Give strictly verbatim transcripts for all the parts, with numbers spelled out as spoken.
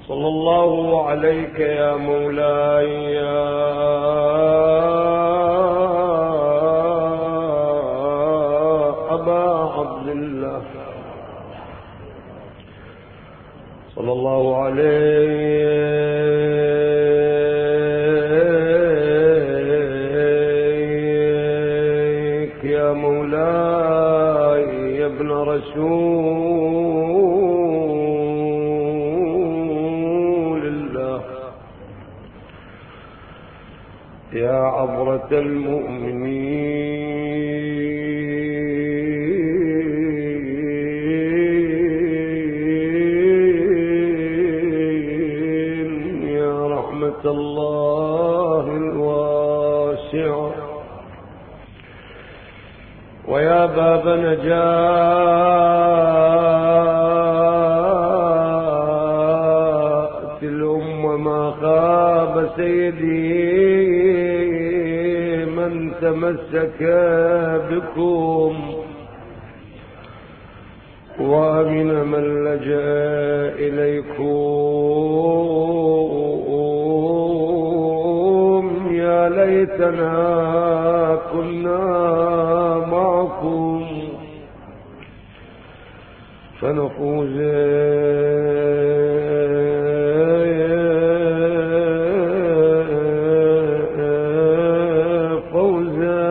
صلى الله عليك يا مولاي يا أبا عبد الله، صلى الله عليك يا مولاي يا ابن رسول الله، يا عبرة المؤمنين، يا رحمة الله الواسعة، ويا باب نجاة الأمة، ما خاب سيدي من تمسك بكم، وأمن من لجأ إليكم. يا ليتنا كنا معكم فنفوز فوزا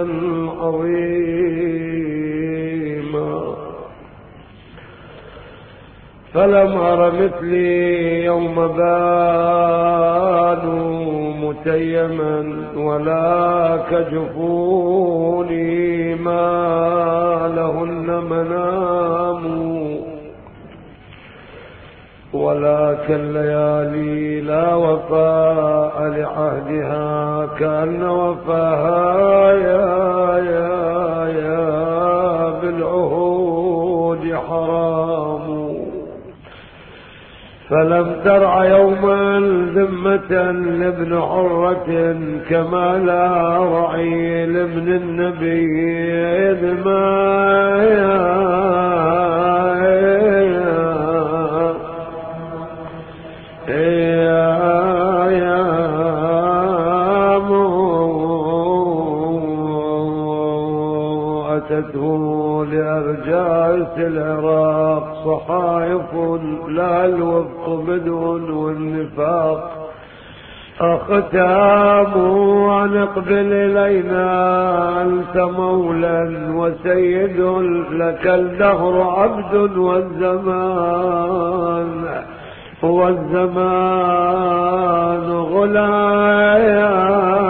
عظيما. فلم أر مثلي يوم بانوا متيما، ولا كجفوني ما لهن منام، ولا كالليالي لا وفاء لعهدها، كأن وفاها يا يا يا بالعهود حرام. فلم ترع يوما ذمة لابن حرة، كما لا رعي لابن النبي إذ ما لأرجاس العراق صحائف، لا الوفق بدء والنفاق أختام. ونقبل إلينا أنت مولا وسيد، لك الدهر عبد والزمان والزمان غلايا.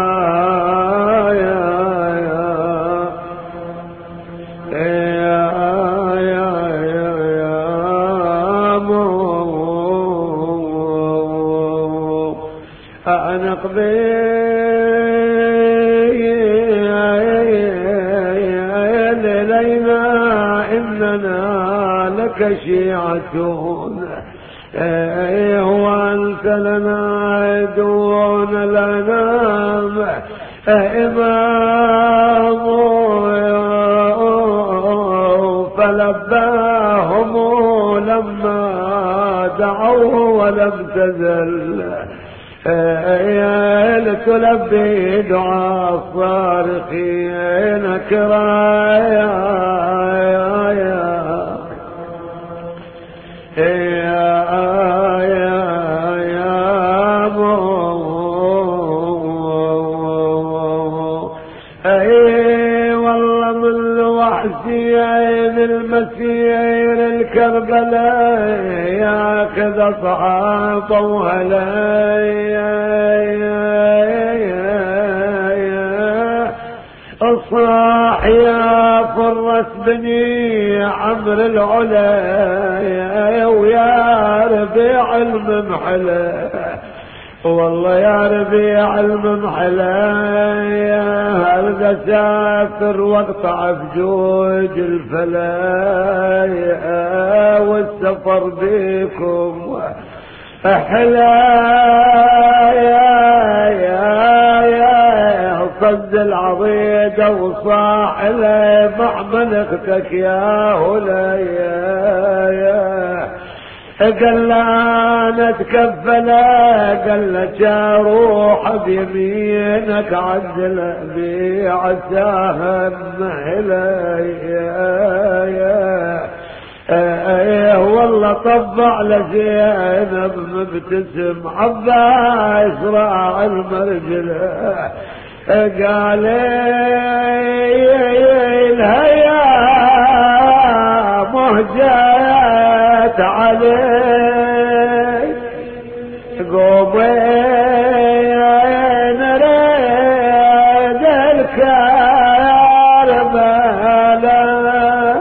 نقبل إلينا إننا لك شيعة، وأنت لنا دون الأنام إمام. فلباهم لما دعوه ولم تزل لتلبي دعاء الصارخين كرايا. والله من لوحدي عين المسير الكربلاء ياخذ صحابه وهلايا. الصاح يا فرس بني عمرو العلا، ويا ربيع الممحلة، والله يا ربيع الممحلة هل سافر واقطع بجوج الفلايا، والسفر بيكم احلى يا يا يا صد العضيدة وصاح له محمل اختك يا هلا يا قال له انا اتكفل، قال له اروح بيمينك عدل بي عساها الي. ايه والله طبع لزينب مبتسم عباس راع المرجل. قال لها يا مهجات عليك قومين ريد الكربلاء.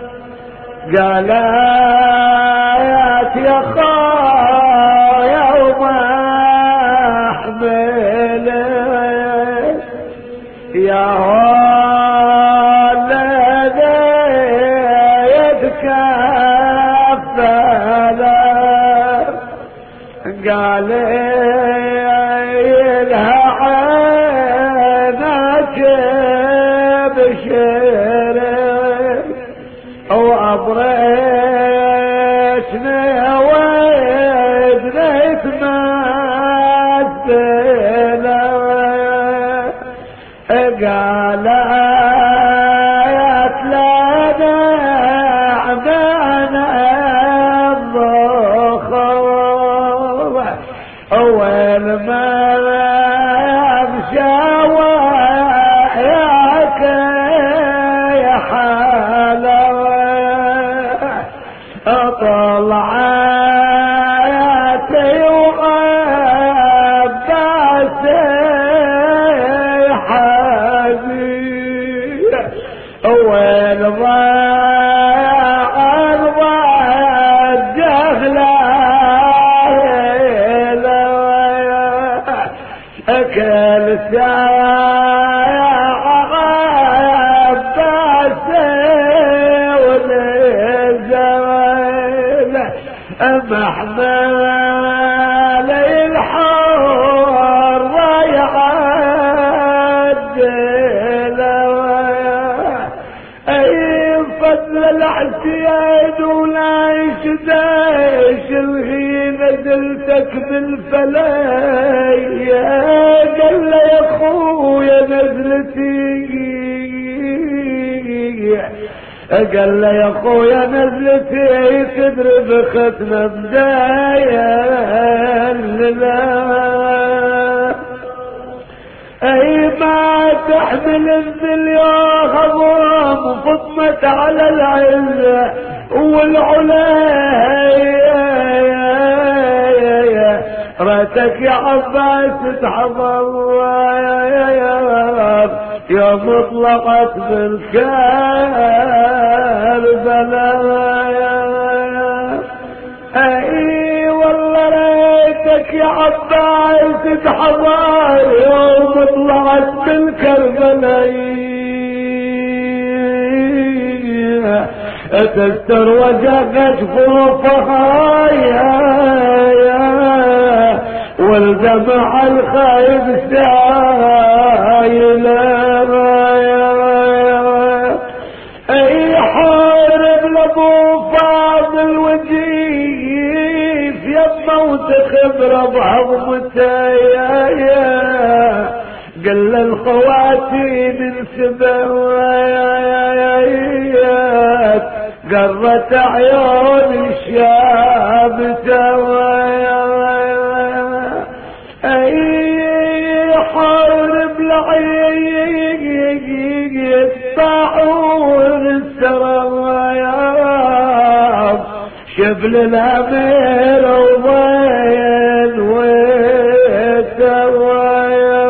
قالت يا خايا وما احملك يا ولد يتكفل. قال لها عينك بشرك وأبريتني وإذني تمثل. قالت لنا عمانا الضخم أول ما أمشى وياك يا حلاوة طلعتي وعباسي حبيب أول ما كل ساعة عباسي وللزوال محمل الحر يعدل. اي فضل العسياد ولا يشداش الغي نزلتك بالفلايا. قال له يا اخويا نزلتي، قال له يا اخويا نزلتي تدرب ختمه بدايه لله. اي ما تحمل الدنيا غضام فطمت على العزة والعلا. راتك يا عباس تحضر يا مطلقة بالكربلاء. اي والله ريتك يا عباس تحضر يوم طلعت بالكربلاء. تستر وجهك جفوفها والدمع الخايب سايل. اي حارب لابو فاضل وجيف يما وتخبر بعظمته. قل الخواتيم انسبوات قرت عيون الشاب اي حارب لعيق الطاعون السرايا شبل الامير وين ويتوايا.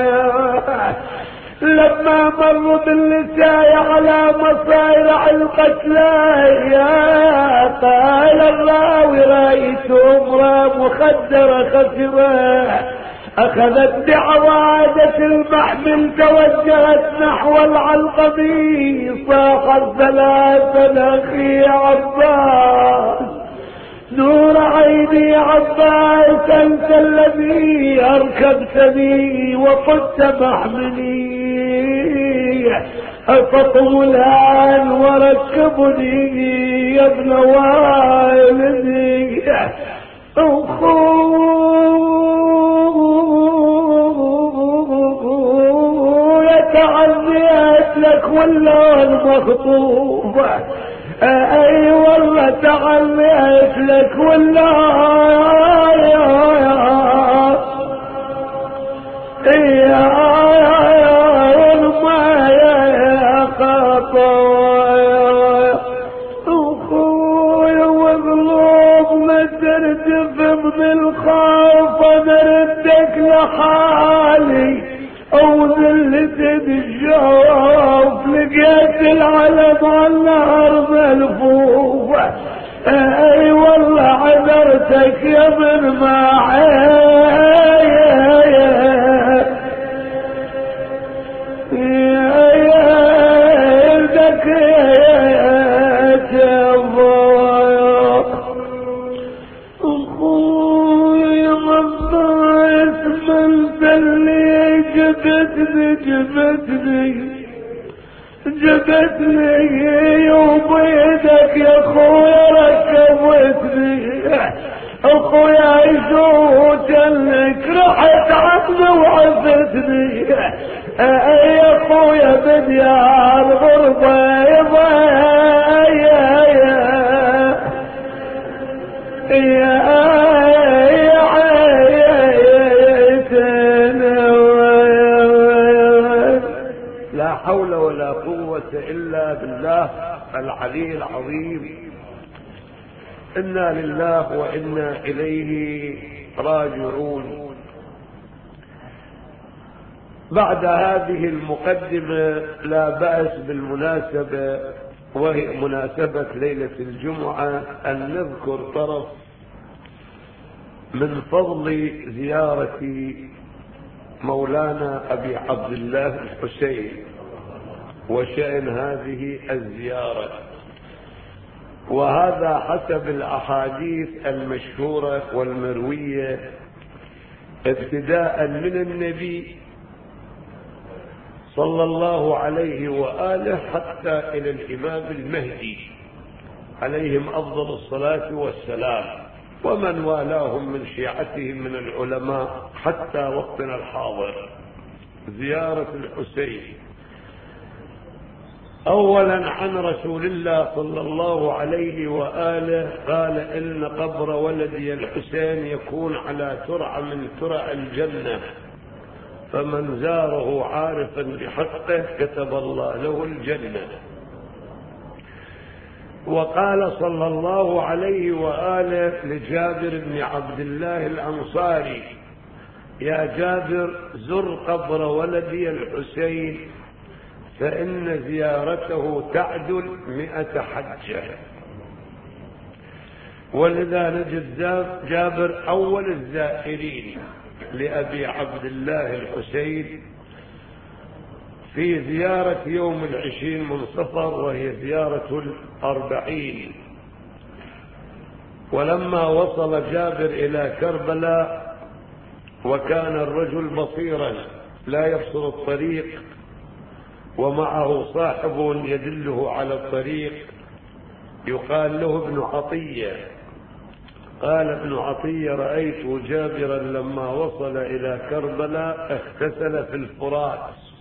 لما مروا بالنساء على مصايرع القتلايا قال الراوي رايت امرأة مخدرة خشبة اخذت بعوادة المحمل توجهت نحو العلقمي. صاحت ثلاثا اخي عباس نور عيني عباس انت الذي اركبتني وقدت محملي. فطم الهان وركبني يا ابن والدي اخويا تعزيت لك ولا المخطوب اي والله تعزيت لك ولا يا ما يا خطايا اخويا وقلوب ما ترتف من الخوف نردك لحالي او ذلت الجوف لقيت العلم على الارض ملفوفه اي والله عذرتك يا من معاي جبتني جبتني جبتني وبيدك يا اخويا ركبتني اخويا يشوت لك رحت عني وعفتني اي اخويا بديار غربة يا لا حول ولا قوة إلا بالله العلي العظيم. إنا لله وإنا إليه راجعون. بعد هذه المقدمة لا بأس بالمناسبة وهي مناسبة ليلة الجمعة أن نذكر طرف من فضل زيارة مولانا أبي عبد الله الحسين وشأن هذه الزيارة. وهذا حسب الأحاديث المشهورة والمروية ابتداء من النبي صلى الله عليه وآله حتى إلى الإمام المهدي عليهم أفضل الصلاة والسلام ومن والاهم من شيعتهم من العلماء حتى وقتنا الحاضر. زيارة الحسين اولا عن رسول الله صلى الله عليه وآله قال ان قبر ولدي الحسين يكون على ترعة من ترع الجنة فمن زاره عارفا بحقه كتب الله له الجنة. وقال صلى الله عليه وآله لجابر بن عبد الله الأنصاري يا جابر زر قبر ولدي الحسين فإن زيارته تعدل مئة حجة. ولذا نجد جابر أول الزائرين لأبي عبد الله الحسين في زيارة يوم العشرين من صفر وهي زيارة الأربعين. ولما وصل جابر إلى كربلاء وكان الرجل بصيرا لا يبصر الطريق ومعه صاحب يدله على الطريق يقال له ابن عطية. قال ابن عطية رأيت جابرا لما وصل إلى كربلاء اغتسل في الفرات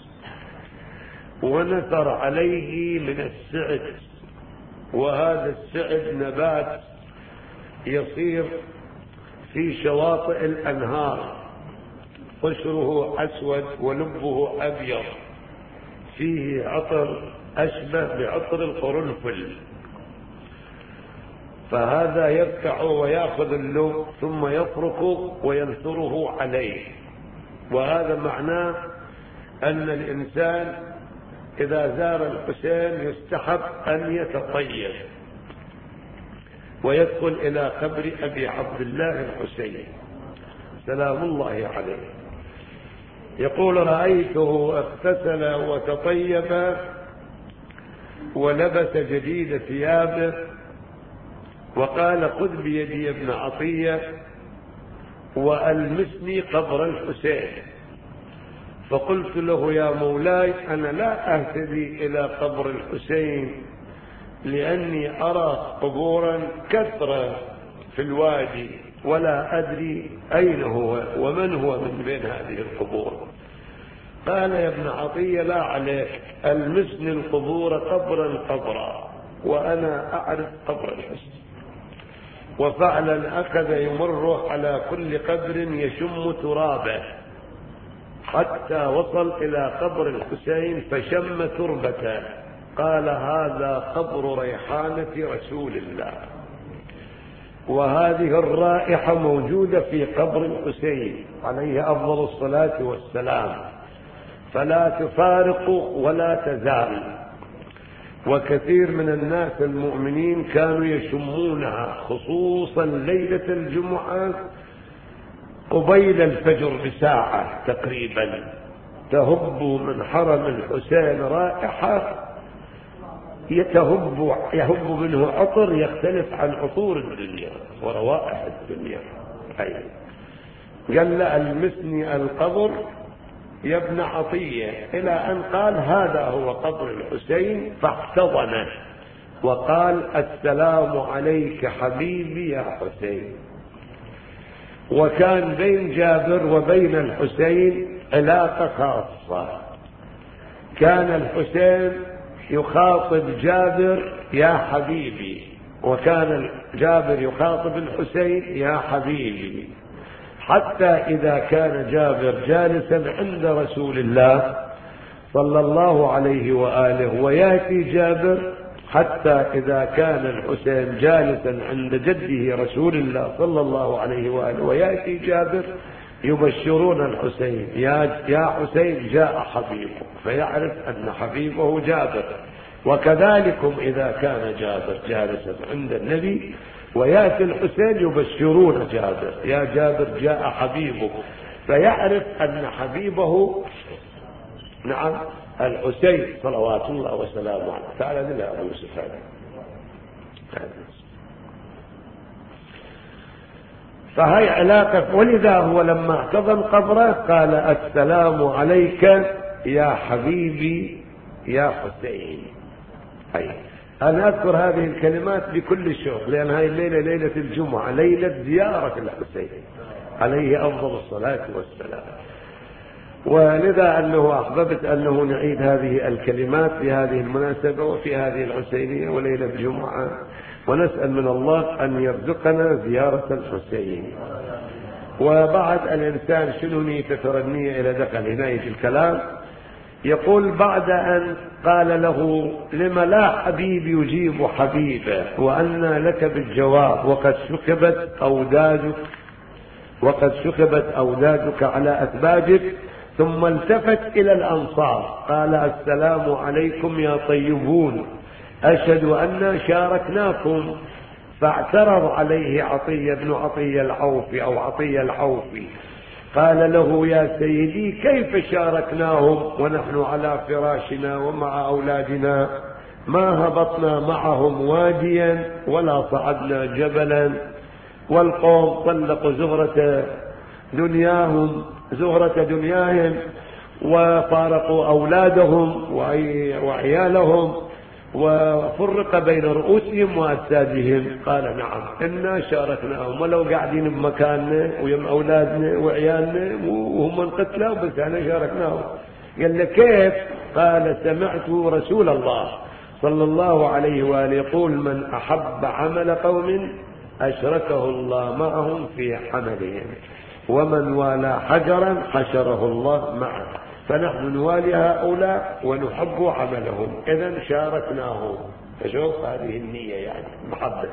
ونثر عليه من السعد، وهذا السعد نبات يصير في شواطئ الأنهار قشره أسود ولبه أبيض فيه عطر أشبه بعطر القرنفل، فهذا يركع ويأخذ اللب ثم يفرك وينثره عليه. وهذا معناه أن الإنسان إذا زار الحسين يستحب أن يتطيب ويدخل إلى قبر أبي عبد الله الحسين سلام الله عليه. يقول رأيته اغتسل وتطيب ولبس جديد ثيابه وقال خذ بيدي ابن عطية وألمسني قبر الحسين فقلت له يا مولاي أنا لا أهتدي إلى قبر الحسين لأني أرى قبورا كثرة في الوادي ولا أدري أين هو ومن هو من بين هذه القبور. قال يا ابن عطية لا عليك، المسني القبور قبرا قبرا وأنا أعرف قبر الحسين. وفعلا أخذ يمر على كل قبر يشم ترابه حتى وصل إلى قبر الحسين فشم تربته، قال هذا قبر ريحانة رسول الله، وهذه الرائحة موجودة في قبر الحسين عليه أفضل الصلاة والسلام، فلا تفارق ولا تزال. وكثير من الناس المؤمنين كانوا يشمونها خصوصا ليلة الجمعة قبيل الفجر بساعة تقريبا، تهب من حرم الحسين رائحة يتهب يهب منه عطر يختلف عن عطور الدنيا وروائح الدنيا. أي قال له المسني القبر يا ابن عطية، إلى أن قال هذا هو قبر الحسين فاحتضنه وقال السلام عليك حبيبي يا حسين. وكان بين جابر وبين الحسين علاقة خاصة، كان الحسين يخاطب جابر يا حبيبي، وكان جابر يخاطب الحسين يا حبيبي، حتى إذا كان جابر جالسا عند رسول الله صلى الله عليه وآله ويأتي جابر، حتى إذا كان الحسين جالسا عند جده رسول الله صلى الله عليه وآله ويأتي جابر يبشرون الحسين يا يا حسين جاء حبيبك، فيعرف أن حبيبه جابر. وكذلكم إذا كان جابر جالسا عند النبي ويأتي الحسين يبشرون جابر يا جابر جاء حبيبك، فيعرف أن حبيبه نعم الحسين صلوات الله وسلامه عليه. تعالى لله أبو يوسف هذا. فهي علاقة. ولذا هو لما احتضن قبره قال السلام عليك يا حبيبي يا حسين. أي أنا أذكر هذه الكلمات بكل شوق، لأن هذه الليلة ليلة الجمعة، ليلة زيارة الحسين عليه أفضل الصلاة والسلام. ولذا أنه أحببت أنه نعيد هذه الكلمات في هذه المناسبة وفي هذه الحسينية وليلة الجمعة، ونسأل من الله أن يرزقنا زيارة الحسين. وبعد الإنسان شنو نيته ترنية إلى دخل هنا يجي الكلام، يقول بعد أن قال له لم لا حبيب يجيب حبيبه وأن لك بالجواب وقد شكبت أودادك وقد شكبت أودادك على أثباجك، ثم التفت إلى الأنصار قال السلام عليكم يا طيبون أشهد أن شاركناكم. فاعترض عليه عطية بن عطية العوفي أو عطية العوفي، قال له يا سيدي كيف شاركناهم ونحن على فراشنا ومع أولادنا، ما هبطنا معهم واديا ولا صعدنا جبلا، والقوم طلقوا زهرة دنياهم زهرة دنياهم وفارقوا أولادهم وعيالهم وفرق بين رؤوسهم وأجسادهم. قال نعم إنا شاركناهم ولو قاعدين بمكاننا ويم أولادنا وعيالنا وهم انقتلوا بس احنا شاركناهم. قال له كيف؟ قال سمعت رسول الله صلى الله عليه وآله يقول من أحب عمل قوم أشركه الله معهم في عملهم، ومن والى حجرا حشره الله معه، فنحن نوالي هؤلاء ونحب عملهم، إذن شاركناهم. فشوف هذه النية يعني محبة.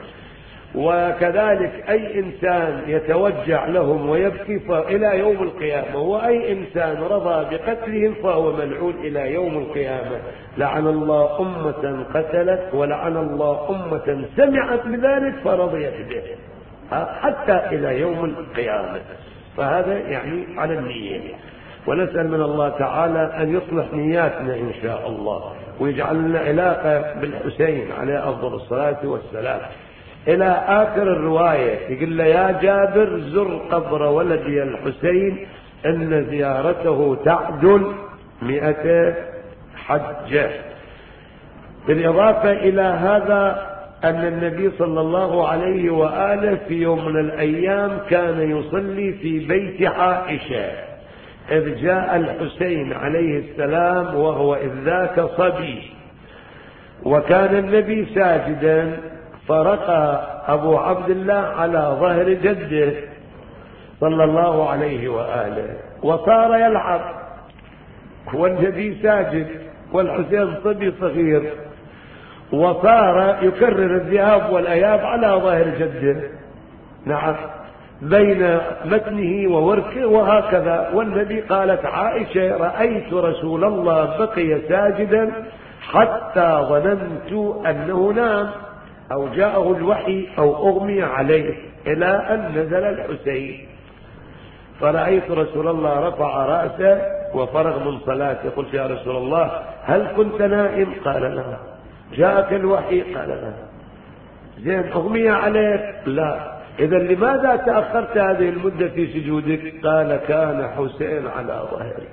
وكذلك أي إنسان يتوجع لهم ويبكي إلى يوم القيامة، وأي إنسان رضى بقتلهم فهو ملعون إلى يوم القيامة. لعن الله أمة قتلت ولعن الله أمة سمعت بذلك فرضيت به حتى إلى يوم القيامة. فهذا يعني على النية. ونسأل من الله تعالى أن يصلح نياتنا إن شاء الله، ويجعل لنا علاقة بالحسين عليه أفضل الصلاة والسلام. إلى آخر الرواية يقول له يا جابر زر قبر ولدي الحسين إن زيارته تعدل مئة حجة. بالإضافة إلى هذا أن النبي صلى الله عليه وآله في يوم من الأيام كان يصلي في بيت عائشة، إذ جاء الحسين عليه السلام وهو إذ ذاك صبي، وكان النبي ساجدا، فرقى أبو عبد الله على ظهر جده صلى الله عليه وآله، وصار يلعب والنبي ساجد والحسين صبي صغير، وصار يكرر الذهاب والأياب على ظهر جده، نعم، بين متنه ووركه وهكذا. والنبي قالت عائشة: رأيت رسول الله بقي ساجدا حتى ظننت أنه نام أو جاءه الوحي أو أغمي عليه، إلى أن نزل الحسين، فرأيت رسول الله رفع رأسه وفرغ من صلاته، قلت: يا رسول الله هل كنت نائم؟ قال: لا. جاءك الوحي؟ قال: لا. زين، أغمي عليك؟ لا. إذا لماذا تأخرت هذه المدة في سجودك؟ قال: كان حسين على ظهري،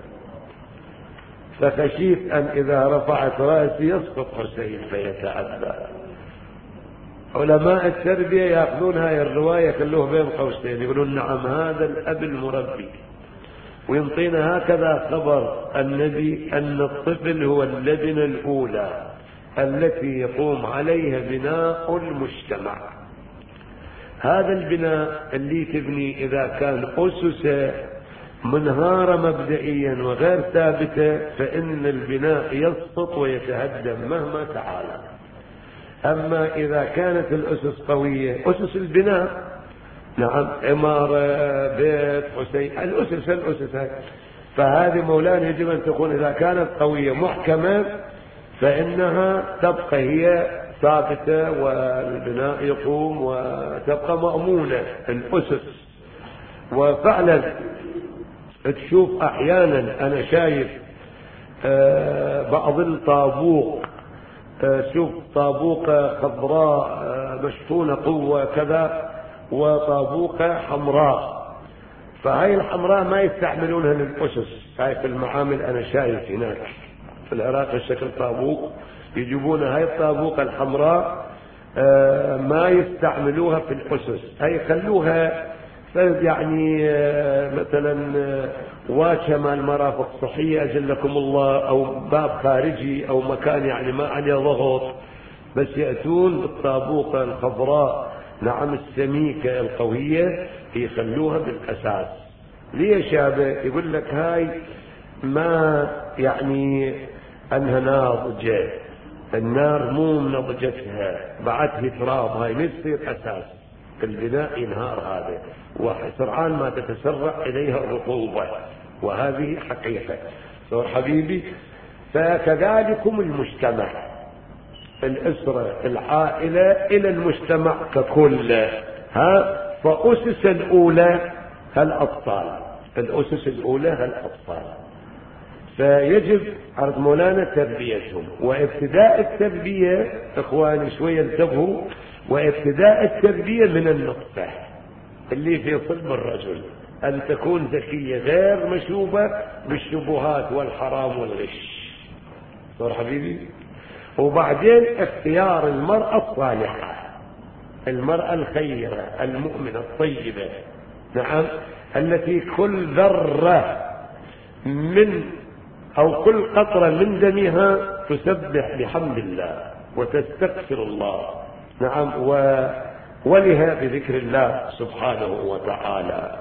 فخشيت أن إذا رفعت رأسي يسقط حسين فيتعذب. علماء التربية يأخذون هاي الرواية خلوه بين قوسين، يقولون: نعم، هذا الأب المربي، وينطينا هكذا خبر النبي أن الطفل هو اللبنة الأولى التي يقوم عليها بناء المجتمع. هذا البناء اللي تبني إذا كان أسسه منهارة مبدئيا وغير ثابتة، فإن البناء يسقط ويتهدم مهما تعالى. أما إذا كانت الأسس قوية، أسس البناء، نعم، عمارة، بيت، حسين، الأسس الأسس هاي، فهذه مولانا يجب أن تكون إذا كانت قوية محكمة فإنها تبقى هي ثابتة والبناء يقوم وتبقى مأمونة الأسس. وفعلا تشوف أحيانا، أنا شايف بعض الطابوق، شوف طابوقة خضراء مشحونة قوة كذا وطابوقة حمراء، فهاي الحمراء ما يستعملونها للأسس. هاي في المعامل أنا شايف هناك في العراق الشكل طابوق يجيبون هاي الطابوقة الحمراء ما يستعملوها في الأسس، هاي خلوها يعني مثلا واجهة مع المرافق الصحية أجلكم الله، أو باب خارجي أو مكان يعني ما عليه ضغط، بس يأتون بالطابوقة الخضراء، نعم، السميكة القوية، يخلوها بالأساس. ليش هذا؟ يقول لك هاي ما يعني أنها ناضجة، النار مو منضجتها، بعدها تراب، هاي ما تصير أساس البناء، ينهار هذا، وسرعان ما تتسرع إليها الرطوبة، وهذه حقيقة. صور حبيبي، فكذلكم المجتمع، الأسرة، العائلة إلى المجتمع ككل، ها، فأسس الأولى هالأطفال، الأسس الأولى هالأطفال، فيجب عرض مولانا تربيتهم. وابتداء التربية إخواني شوية انتبهوا، وابتداء التربية من النطفة اللي في صلب الرجل، أن تكون ذكية غير مشوبة بالشبهات والحرام والغش. صار حبيبي، وبعدين اختيار المرأة الصالحة، المرأة الخيرة المؤمنة الطيبة، نعم، التي كل ذرة من أو كل قطرة من دمها تسبح بحمد الله وتستغفر الله، نعم، ولها بذكر الله سبحانه وتعالى.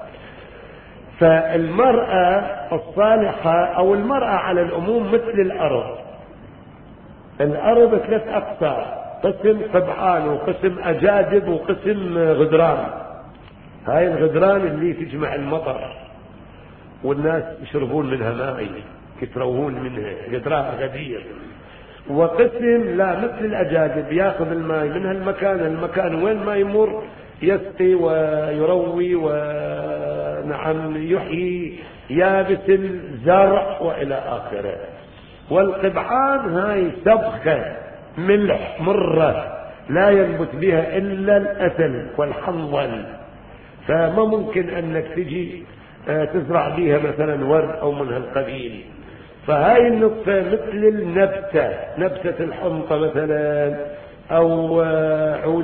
فالمرأة الصالحة أو المرأة على العموم مثل الأرض، الأرض ثلاث أقسام، قسم قبعان وقسم أجادب وقسم غدران. هاي الغدران اللي تجمع المطر والناس يشربون منها ماء، يتروهون منها، غدران غدير. وقسم لا مثل الأجادب، ياخذ الماء من هالمكان المكان وين ما يمر يسقي ويروي ونعم يحيي يابس الزرع وإلى آخره. والقبعان هاي سبخة ملح مرة لا ينبت بها إلا الأثل والحنظل، فما ممكن أنك تجي تزرع بيها مثلا ورد أو من هالقبيل. فهاي النطفة مثل النبتة، نبتة الحنطة مثلا أو عود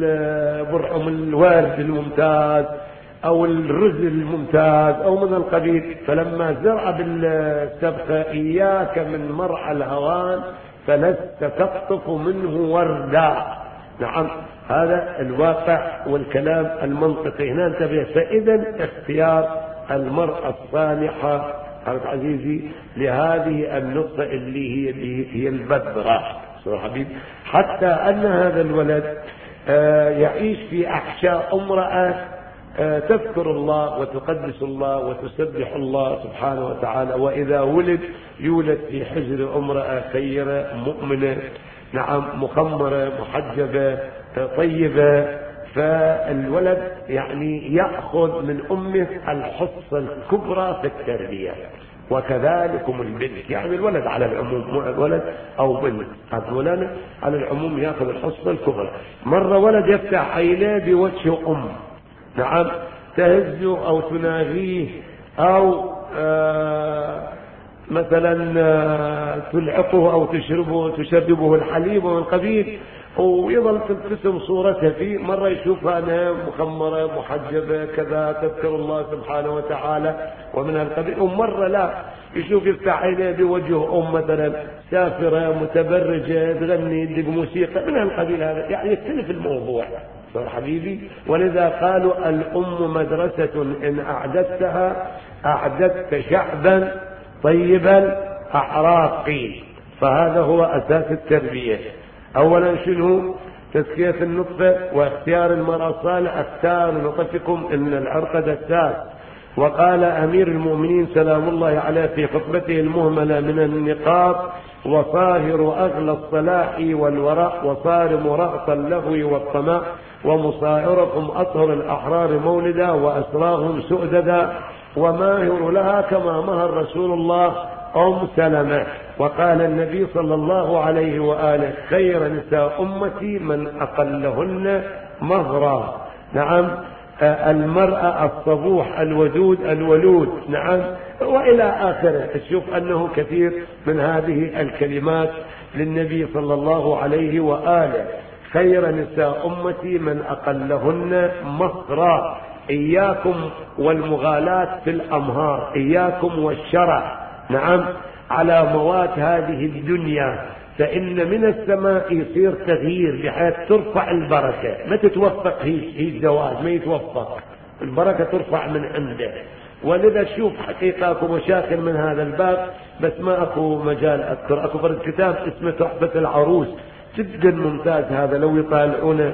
البرعم الوارد الممتاز أو الرز الممتاز أو من القبيل. فلما زرع بالسبخة إياك من مرعى الهوان فلست تقطف منه وردا. نعم، هذا الواقع والكلام المنطقي هنا انتبه. فإذا اختيار المرأة الصالحة عرفت عزيزي لهذه النقطة اللي هي اللي هي البذرة حبيب، حتى أن هذا الولد يعيش في أحشاء امرأة تذكر الله وتقدس الله وتسبح الله سبحانه وتعالى. وإذا ولد يولد في حجر امرأة خيرة مؤمنة، نعم، مخمرة محجبة طيبة. فالولد يعني يأخذ من أمه الحصة الكبرى في التربية. وكذلكم البنت، يعني الولد على العموم، الولد أو بنت هذولا على العموم يأخذ الحصة الكبرى. مرة ولد يفتح عينيه بوجه أم، نعم، تهزه أو تناغيه أو آه مثلا آه تلعقه أو تشربه تشربه الحليب ومن قبيل، ويظل تبتسم صورتها فيه. مرة يشوفها أنها مخمرة محجبة كذا تذكر الله سبحانه وتعالى ومن هالقبيل، ومرة لا يشوف يفتح عينيه بوجه أم مثلا سافرة متبرجة تغني يدق موسيقى من هالقبيل. هذا يعني يختلف الموضوع حبيبي. ولذا قالوا الأم مدرسة إن أعددتها أعددت شعبا طيبا أعراقي. فهذا هو أساس التربية. أولا شنو؟ تزكية النطفة واختيار المرأة الصالحة. اختار نطفكم إن العرق دساس. وقال أمير المؤمنين سلام الله عليه في خطبته المهملة من النقاط: وصاهر أغلى الصلاح والوراء وصارم رأس اللهو والطماء ومصائركم أطهر الأحرار مولدا وأسراهم سؤددا وماهر لها كما مهر رسول الله أم سلمة. وقال النبي صلى الله عليه وآله: خير نساء أمتي من أقلهن مهرا. نعم، المرأة الصبوح الودود الولود. نعم، وإلى آخره. تشوف أنه كثير من هذه الكلمات للنبي صلى الله عليه وآله. خير نساء أمتي من أقلهن مهرا. إياكم والمغالاة في الأمهار، إياكم والشرع، نعم، على مواد هذه الدنيا. فإن من السماء يصير تغيير بحيث ترفع البركة. ما تتوفق هي هي الزواج، ما يتوفق، البركة ترفع من عنده. ولذا تشوف حقيقة اكو مشاكل من هذا الباب، بس ما اكو مجال اذكر. اكو فرد كتاب اسمه تحفة العروس، جدا ممتاز هذا، لو يطالعونه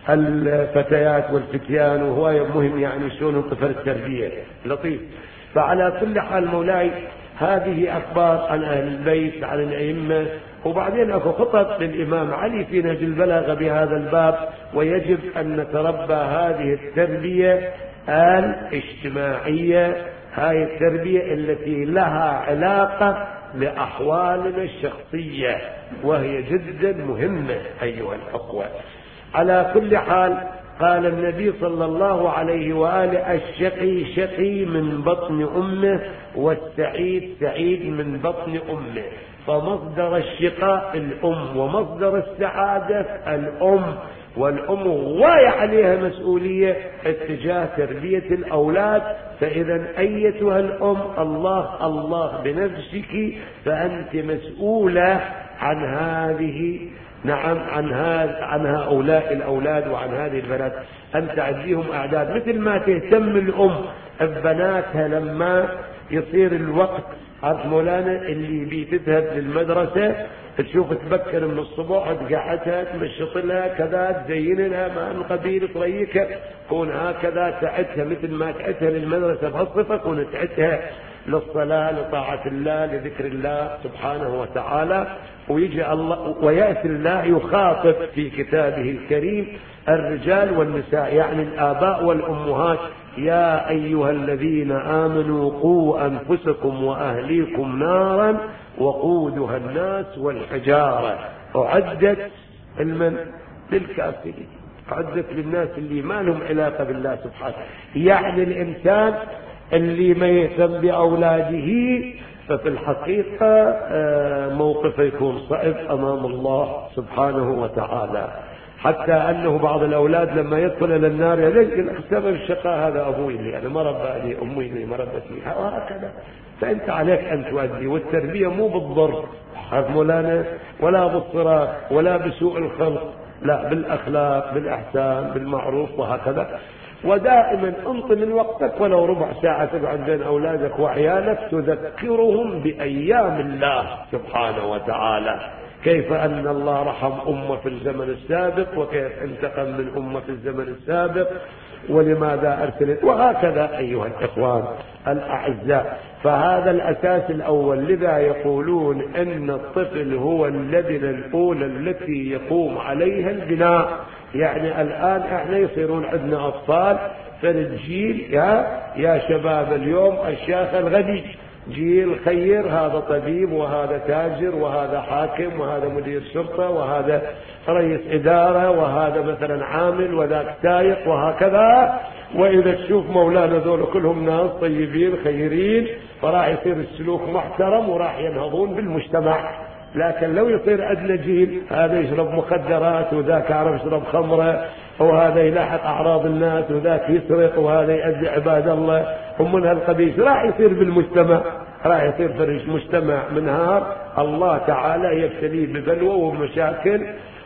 الفتيات والفتيان، وهو مهم يعني شلون انطفر التربية لطيف. فعلى كل حال مولاي هذه أخبار عن أهل البيت عن الأئمة. وبعدين أكو خطط للإمام علي في نهج البلاغة بهذا الباب. ويجب أن نتربى هذه التربية الاجتماعية، هاي التربية التي لها علاقة بأحوالنا الشخصية، وهي جدا مهمة أيها الأخوة. على كل حال قال النبي صلى الله عليه وآله: الشقي شقي من بطن أمه والسعيد سعيد من بطن أمه. فمصدر الشقاء الأم ومصدر السعادة الأم. والأم واي عليها مسؤولية اتجاه تربية الأولاد. فإذا أيتها الأم الله الله بنفسك، فأنت مسؤولة عن هذه، نعم، عن هذا عن هؤلاء الأولاد وعن هذه البنات، أن تعديهم أعداد. مثل ما تهتم الأم ببناتها لما يصير الوقت، عرف مولانا، اللي بتذهب للمدرسة تشوف تبكر من الصبح تقعدها تمشط لها كذا تزين لها ما من قبيل تريكها، كون هكذا تعدها مثل ما تعدها للمدرسة بهالصفة، كون تعدها للصلاة لطاعة الله لذكر الله سبحانه وتعالى. ويجي الله ويأتي الله يخاطب في كتابه الكريم الرجال والنساء، يعني الآباء والأمهات: يا أيها الذين آمنوا قوا أنفسكم وأهليكم نارا وقودها الناس والحجارة. أعدت المن للكافرين، أعدت للناس اللي ما لهم علاقة بالله سبحانه. يعني الإنسان اللي ما يهتم بأولاده ففي الحقيقة موقفه يكون صعب أمام الله سبحانه وتعالى، حتى أنه بعض الأولاد لما يدخل إلى النار يقول سبب الشقاء هذا أبوي اللي أنا ما رباني، أمي اللي ما ربتني، وهكذا. فأنت عليك أن تؤدي، والتربية مو بالضرب حق مولانا ولا بالصراخ ولا بسوء الخلق، لا، بالأخلاق بالإحسان بالمعروف وهكذا. ودائما انط من وقتك ولو ربع ساعة تقعد بين أولادك وعيالك تذكرهم بأيام الله سبحانه وتعالى، كيف أن الله رحم أمة في الزمن السابق وكيف انتقم من أمة في الزمن السابق ولماذا أرسلت، وهكذا أيها الإخوان الأعزاء. فهذا الأساس الأول. لذا يقولون إن الطفل هو اللبنة الأولى التي يقوم عليها البناء. يعني الآن احنا يصيرون عندنا أطفال فالجيل يا يا شباب اليوم الشيخ الغدي جيل خير، هذا طبيب وهذا تاجر وهذا حاكم وهذا مدير شرطة وهذا رئيس إدارة وهذا مثلا عامل وذاك سايق وهكذا. وإذا تشوف مولانا ذول كلهم ناس طيبين خيرين، فراح يصير السلوك محترم وراح ينهضون بالمجتمع. لكن لو يصير عندنا جيل هذا يشرب مخدرات وذاك يعرف يشرب خمرة وهذا يلاحق أعراض الناس وذاك يسرق وهذا يؤذي عباد الله ومن هالقبيل، راح يصير بالمجتمع راح يصير في مجتمع منهار الله تعالى يبتليه ببلوى ومشاكل.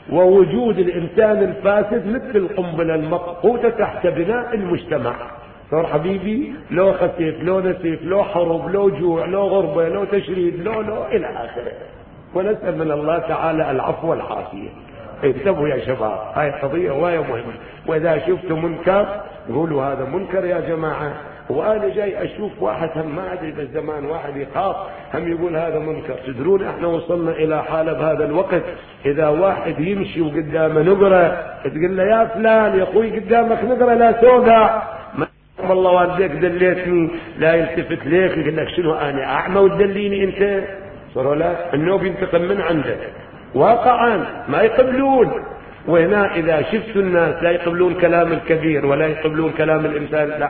ووجود الإنسان الفاسد مثل القنبلة المقوتة تحت بناء المجتمع. صار حبيبي لو خسيف لو نسيف لو حرب لو جوع لو غربة لو تشريد لو لو إلى آخره. ونسأل من الله تعالى العفو والعافية. انتبهوا يا شباب، هاي قضية وايد مهمة. وإذا شفتوا منكر قولوا هذا منكر يا جماعة. وأنا جاي أشوف واحد هم ما أدري بالزمان واحد يخاف هم يقول هذا منكر. تدرون احنا وصلنا إلى حالة بهذا الوقت إذا واحد يمشي وقدامه نقرة تقول له يا فلان يا أخوي قدامك نقرة لا سوداء، ما الله والديك دليتني، لا يلتفت ليك يقول لك شنو أنا أعمى وتدليني أنت؟ صاروا لا النوب ينتقم من عندك واقعا ما يقبلون. وهنا إذا شفتوا الناس لا يقبلون كلام الكبير ولا يقبلون كلام الإنسان لا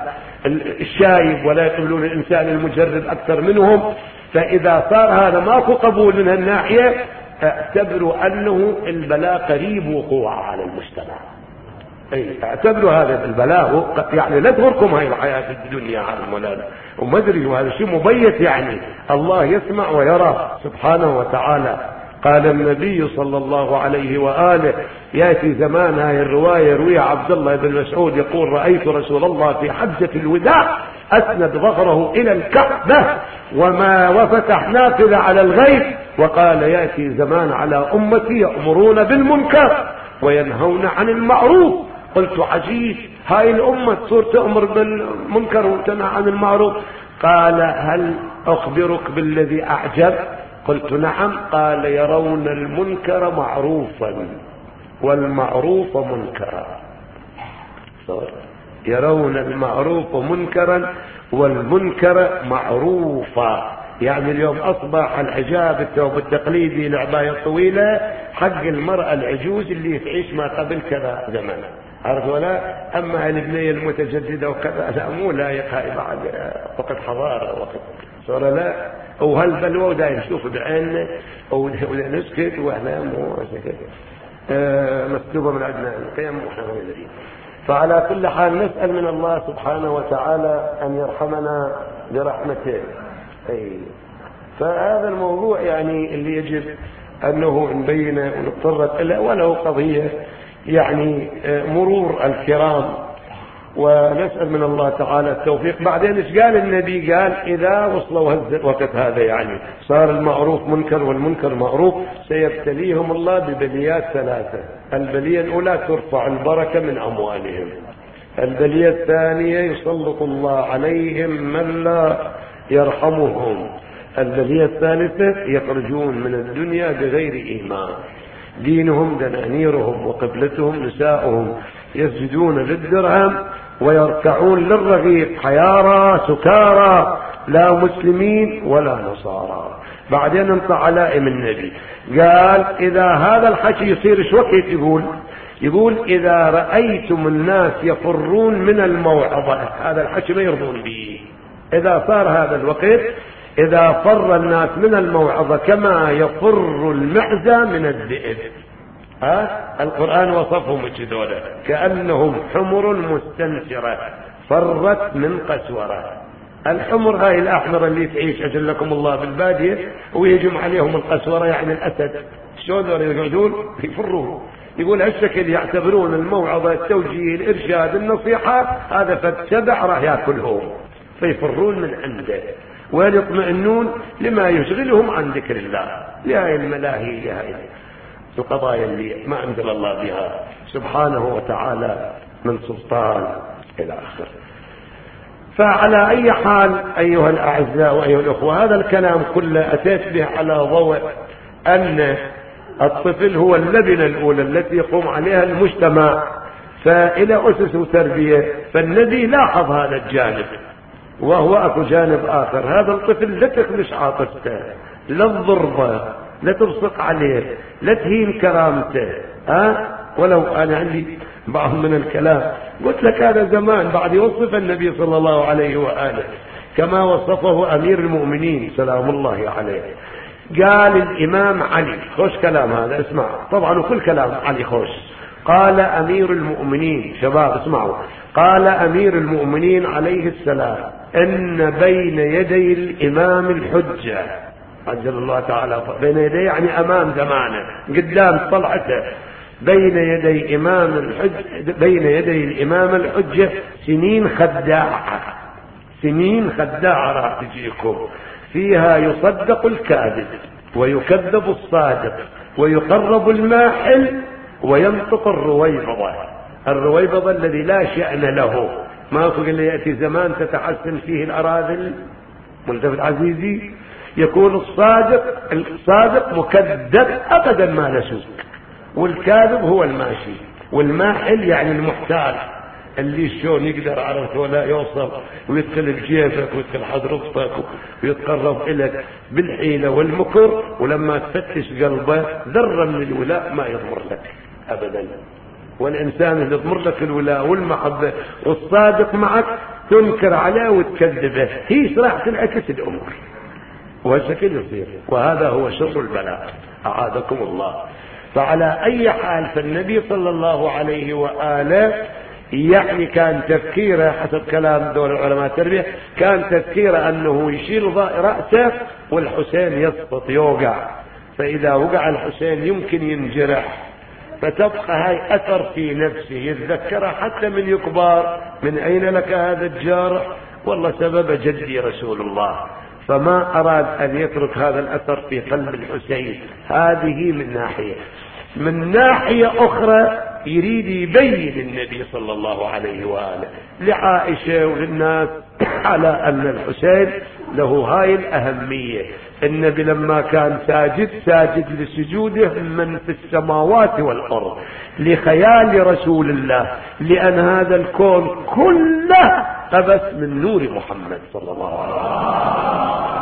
الشايب ولا يقبلون الإنسان المجرب أكثر منهم، فإذا صار هذا ماكو قبول من هالناحية اعتبروا أنه البلاء قريب وقوعه على المجتمع. أي اعتبروا هذا البلاء يعني لا تغركم هاي الحياة الدنيا على المولانا وما أدري، وهذا شيء مبيت يعني الله يسمع ويرى سبحانه وتعالى. قال النبي صلى الله عليه وآله يأتي زمان، هاي الرواية يرويها عبد الله بن مسعود يقول رأيت رسول الله في حجة الوداع أسند ظهره إلى الكعبة وما وفتح نافذة على الغيب، وقال يأتي زمان على أمتي يأمرون بالمنكر وينهون عن المعروف. قلت عجيب، هاي الأمة تصير تأمر بالمنكر وتنهى عن المعروف. قال هل أخبرك بالذي أعجب؟ قلت نعم. قال يرون المنكر معروفا والمعروف منكرا. يرون المعروف منكرا والمنكر معروفا. يعني اليوم أصبح الحجاب الثوب التقليدي العباية الطويلة حق المرأة العجوز اللي تعيش ما قبل كذا زمان، عرفت ولا؟ أما البنية المتجددة وكذا لا مو لايق، هاي بعد وقت حضارة وقت صار لا. وهالبلوى ودا نشوف بعيننا ونسكت واحنا مو سكت آه مكتوبة من عندنا القيم واحنا ما ندري. فعلى كل حال نسأل من الله سبحانه وتعالى أن يرحمنا برحمته. أي فهذا الموضوع يعني اللي يجب أنه نبينه ونتطرق إليه، ولو قضية يعني مرور الكرام، ونسأل من الله تعالى التوفيق. بعدين ايش قال النبي؟ قال إذا وصلوا الوقت هذا يعني صار المعروف منكر والمنكر معروف سيبتليهم الله ببليات ثلاثة. البلية الأولى ترفع البركة من أموالهم، البلية الثانية يسلط الله عليهم من لا يرحمهم، البلية الثالثة يخرجون من الدنيا بغير إيمان، دينهم دنانيرهم وقبلتهم نساؤهم، يسجدون للدرهم ويركعون للرغيف، حيارى سكارى لا مسلمين ولا نصارى. بعدين انطى علائم النبي قال إذا هذا الحكي يصير ايش وقت يقول؟ يقول إذا رأيتم الناس يفرون من الموعظة، هذا الحكي ما يرضون به، إذا صار هذا الوقت، إذا فر الناس من الموعظة كما يفر المعزى من الذئب. ها القرآن وصفهم كذولا كأنهم حمر مستنفرة فرت من قسورة. الحمر هاي الأحمر اللي تعيش أجلكم الله بالبادية ويهجم عليهم القسورة يعني الأسد. شلون يقعدون يفرون؟ يقول هالشكل يعتبرون الموعظة التوجيه الإرشاد النصيحة هذا فاتبع راح يأكلهم فيفرون من عنده ويطمئنون لما يشغلهم عن ذكر الله، لهاي الملاهي لهاي القضايا اللي ما أنزل الله بها سبحانه وتعالى من سلطان إلى آخره. فعلى أي حال أيها الأعزاء وأيها الأخوة، هذا الكلام كله أتيت به على ضوء أن الطفل هو اللبنة الأولى التي يقوم عليها المجتمع، فإلى أسس وتربية. فالنبي لاحظ هذا الجانب، وهو أكو جانب آخر. هذا الطفل لا تخلش عاطفته، لا تضربه، لا تبصق عليه، لا تهين كرامته. ها ولو أنا عندي بعض من الكلام قلت لك هذا زمان بعد يوصف النبي صلى الله عليه وآله كما وصفه أمير المؤمنين سلام الله عليه. قال الإمام علي، خوش كلام هذا اسمع، طبعا وكل كلام علي خوش. قال أمير المؤمنين، شباب اسمعوا، قال أمير المؤمنين عليه السلام إن بين يدي الإمام الحجة عجل الله تعالى، بين يدي يعني أمام زمانه قدام طلعته، بين يدي إمام الحج بين يدي الإمام الحجة سنين خداعة، سنين خداعة راح تجيكم فيها يصدق الكاذب ويكذب الصادق ويقرب الماحل وينطق الرويبضة. الرويبضة الذي لا شأن له، ما أقول اللي يأتي زمان تتحسن فيه الأراذل ملتفت عزيزي، يكون الصادق الصادق مكذب أبدا ما نسوك، والكاذب هو الماشي، والماحل يعني المحتال اللي شلون يقدر عرفت ولا يوصل ويدخل بجيبك ويدخل حضرتك ويتقرب إليك بالحيلة والمكر، ولما تفتش قلبه ذرة من الولاء ما يضمر لك أبدا. والإنسان اللي يضمر لك الولاء والمحبة والصادق معك تنكر عليه وتكذبه، هي راح تنعكس الأمور وهالشكل يصير، وهذا هو شر البلاء أعاذكم الله. فعلى أي حال فالنبي صلى الله عليه وآله يعني كان تفكيره حسب كلام دول العلماء التربية، كان تفكيره أنه يشيل رأسه والحسين يسقط يوقع، فإذا وقع الحسين يمكن ينجرح، فتبقى هاي أثر في نفسه يتذكرها حتى من يكبر. من أين لك هذا الجارح؟ والله سبب جدي رسول الله، فما أراد أن يترك هذا الأثر في قلب الحسين. هذه من ناحية. من ناحية أخرى يريد يبين النبي صلى الله عليه وآله لعائشة وللناس على أن الحسين له هاي الأهمية. النبي لما كان ساجد ساجد لسجوده من في السماوات والأرض لخيال رسول الله، لأن هذا الكون كله قبس من نور محمد صلى الله عليه وسلم.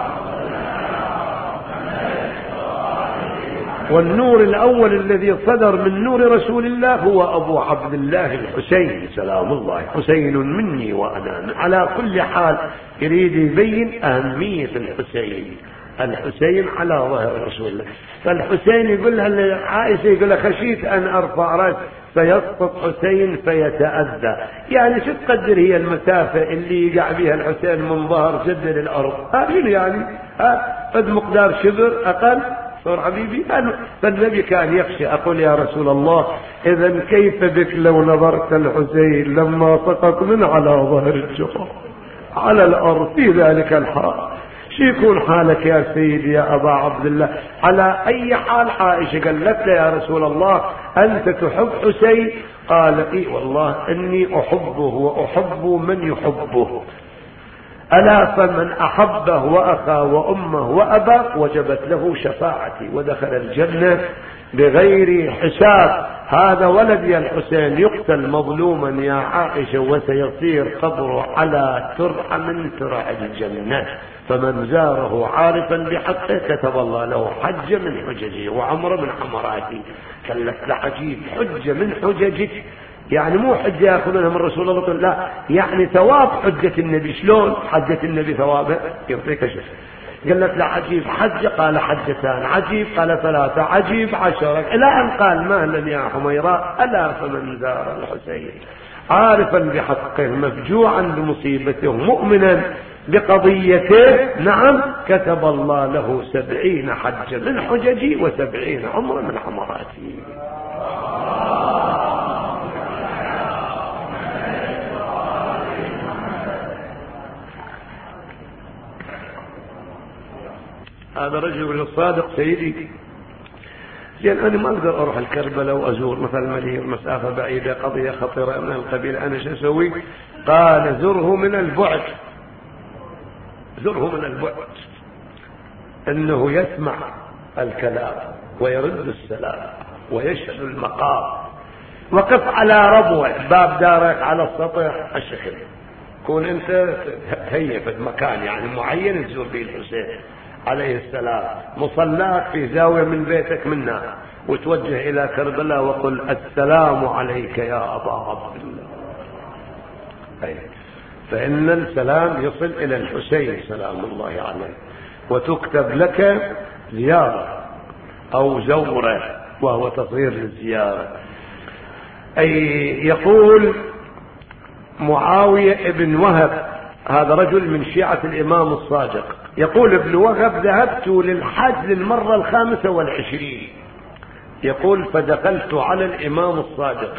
والنور الأول الذي صدر من نور رسول الله هو أبو عبد الله الحسين سلام الله، حسين مني وأنا. على كل حال يريد يبين أهمية الحسين، الحسين على ظهر رسول الله. فالحسين يقول لها لعائشة، يقول لها خشيت أن أرفع رأس فيسقط حسين فيتأذى. يعني شو تقدر هي المسافة اللي يقع بها الحسين من ظهر جدة للأرض؟ هذا يعني ها قد مقدار شبر أقل صور حبيبي. فالنبي كان يخشى. أقول يا رسول الله إذا كيف بك لو نظرت الحسين لما سقط من على ظهر الجحر على الأرض في ذلك الحال، شو يكون حالك يا سيدي يا أبا عبد الله؟ على أي حال عائشة قالت له يا رسول الله أنت تحب حسين؟ قال إيه والله إني أحبه وأحب من يحبه، ألا فمن أحبه وأخاه وأمه وأباه وجبت له شفاعتي ودخل الجنة بغير حساب. هذا ولدي الحسين يقتل مظلوما يا عائشة وسيصير قبره على ترعة من ترع الجنة، فمن زاره عارفا بحقه كتب الله له حج من حججه وعمر من عمراته. قالت لعجيب حجة من حججك يعني مو حجة يأخذونها من رسول الله، لا، يعني ثواب حجة النبي. شلون حجة النبي ثوابه؟ يعطيك شيء. قال لك لا عجيب حجة، قال حجتان، عجيب قال ثلاثة، عجيب عشرة، إلى أن قال مهلا يا حميراء ألا فمن زار الحسين عارفا بحقه مفجوعا بمصيبته مؤمنا بقضيته، نعم، كتب الله له سبعين حجة من حججي وسبعين عمرا من عمراتي. هذا رجل الصادق سيدي، لأن أنا ما أقدر أروح الكربلاء وأزور مثل مليل، مسافة بعيدة، قضية خطيرة من القبيل، أنا شو أسوي؟ قال زره من البعد، زره من البعد، أنه يسمع الكلام ويرد السلام ويشهد المقام. وقف على ربوة باب دارك على السطح الشكل، كون أنت هي في مكان يعني معين تزور به الحسين عليه السلام، مصلاك في زاوية من بيتك منا، وتوجه إلى كربلاء وقل السلام عليك يا أبا عبد الله. أي. فإن السلام يصل إلى الحسين سلام الله عليه، وتكتب لك زيارة أو زورة، وهو تصغير للزيارة. أي يقول معاوية ابن وهب، هذا رجل من شيعة الإمام الصادق، يقول ابن وهب ذهبت للحج للمرة الخامسة والعشرين، يقول فدخلت على الإمام الصادق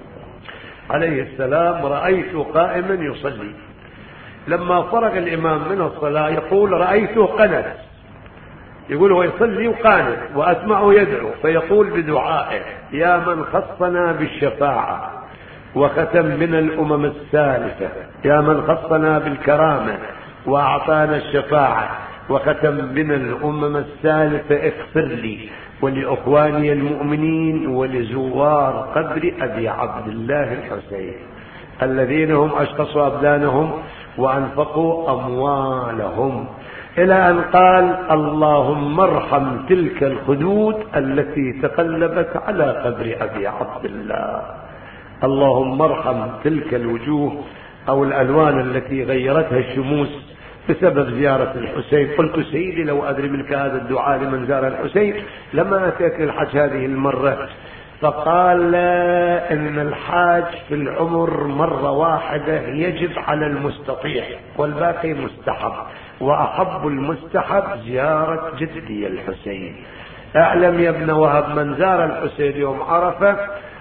عليه السلام رأيته قائما يصلي، لما فرغ الإمام من الصلاة يقول رأيته قنت، يقول هو يصلي وقانت وأسمعه يدعو، فيقول بدعائه يا من خصنا بالشفاعة وختم من الأمم السالفة، يا من خصنا بالكرامة وأعطانا الشفاعة وختم من الأمم السالفة، اغفر لي ولأخواني المؤمنين ولزوار قبر أبي عبد الله الحسين الذين هم أشخصوا أبدانهم وأنفقوا أموالهم، إلى أن قال اللهم ارحم تلك الخدود التي تقلبت على قبر أبي عبد الله، اللهم ارحم تلك الوجوه أو الألوان التي غيرتها الشموس بسبب زيارة الحسين. قلت سيدي لو أدري منك هذا الدعاء لمن زار الحسين لما أتيت للحج هذه المرة. فقال إن الحاج في العمر مرة واحدة يجب على المستطيع والباقي مستحب، وأحب المستحب زيارة جدي الحسين. اعلم يا ابن وهب من زار الحسين يوم عرفة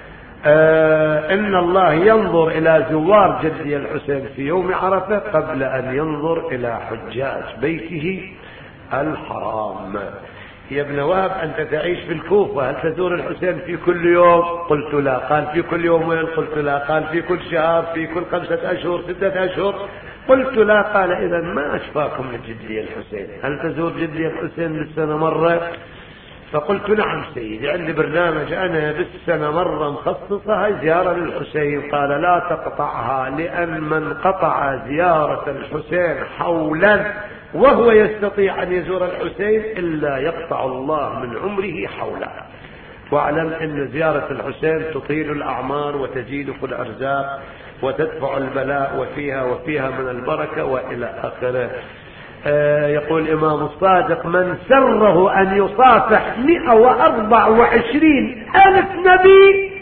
آه إن الله ينظر إلى زوار جدي الحسين في يوم عرفة قبل أن ينظر إلى حجاج بيته الحرام. يا ابن وهب أنت تعيش في الكوفة، هل تزور الحسين في كل يوم؟ قلت لا. قال في كل يومين؟ قلت لا. قال في كل شهر؟ في كل خمسة أشهر ستة أشهر؟ قلت لا. قال إذا ما أشفاكم لجدي الحسين، هل تزور جدي الحسين بالسنة مرة؟ فقلت نعم سيدي، عندي برنامج أنا بالسنة مرة مخصصها زيارة للحسين. قال لا تقطعها، لأن من قطع زيارة الحسين حولا وهو يستطيع أن يزور الحسين إلا يقطع الله من عمره حولا. واعلم أن زيارة الحسين تطيل الأعمار وتزيد في الأرزاق وتدفع البلاء وفيها وفيها من البركة وإلى آخره. آه يقول الإمام الصادق من سره أن يصافح مئة وأربع وعشرين ألف نبي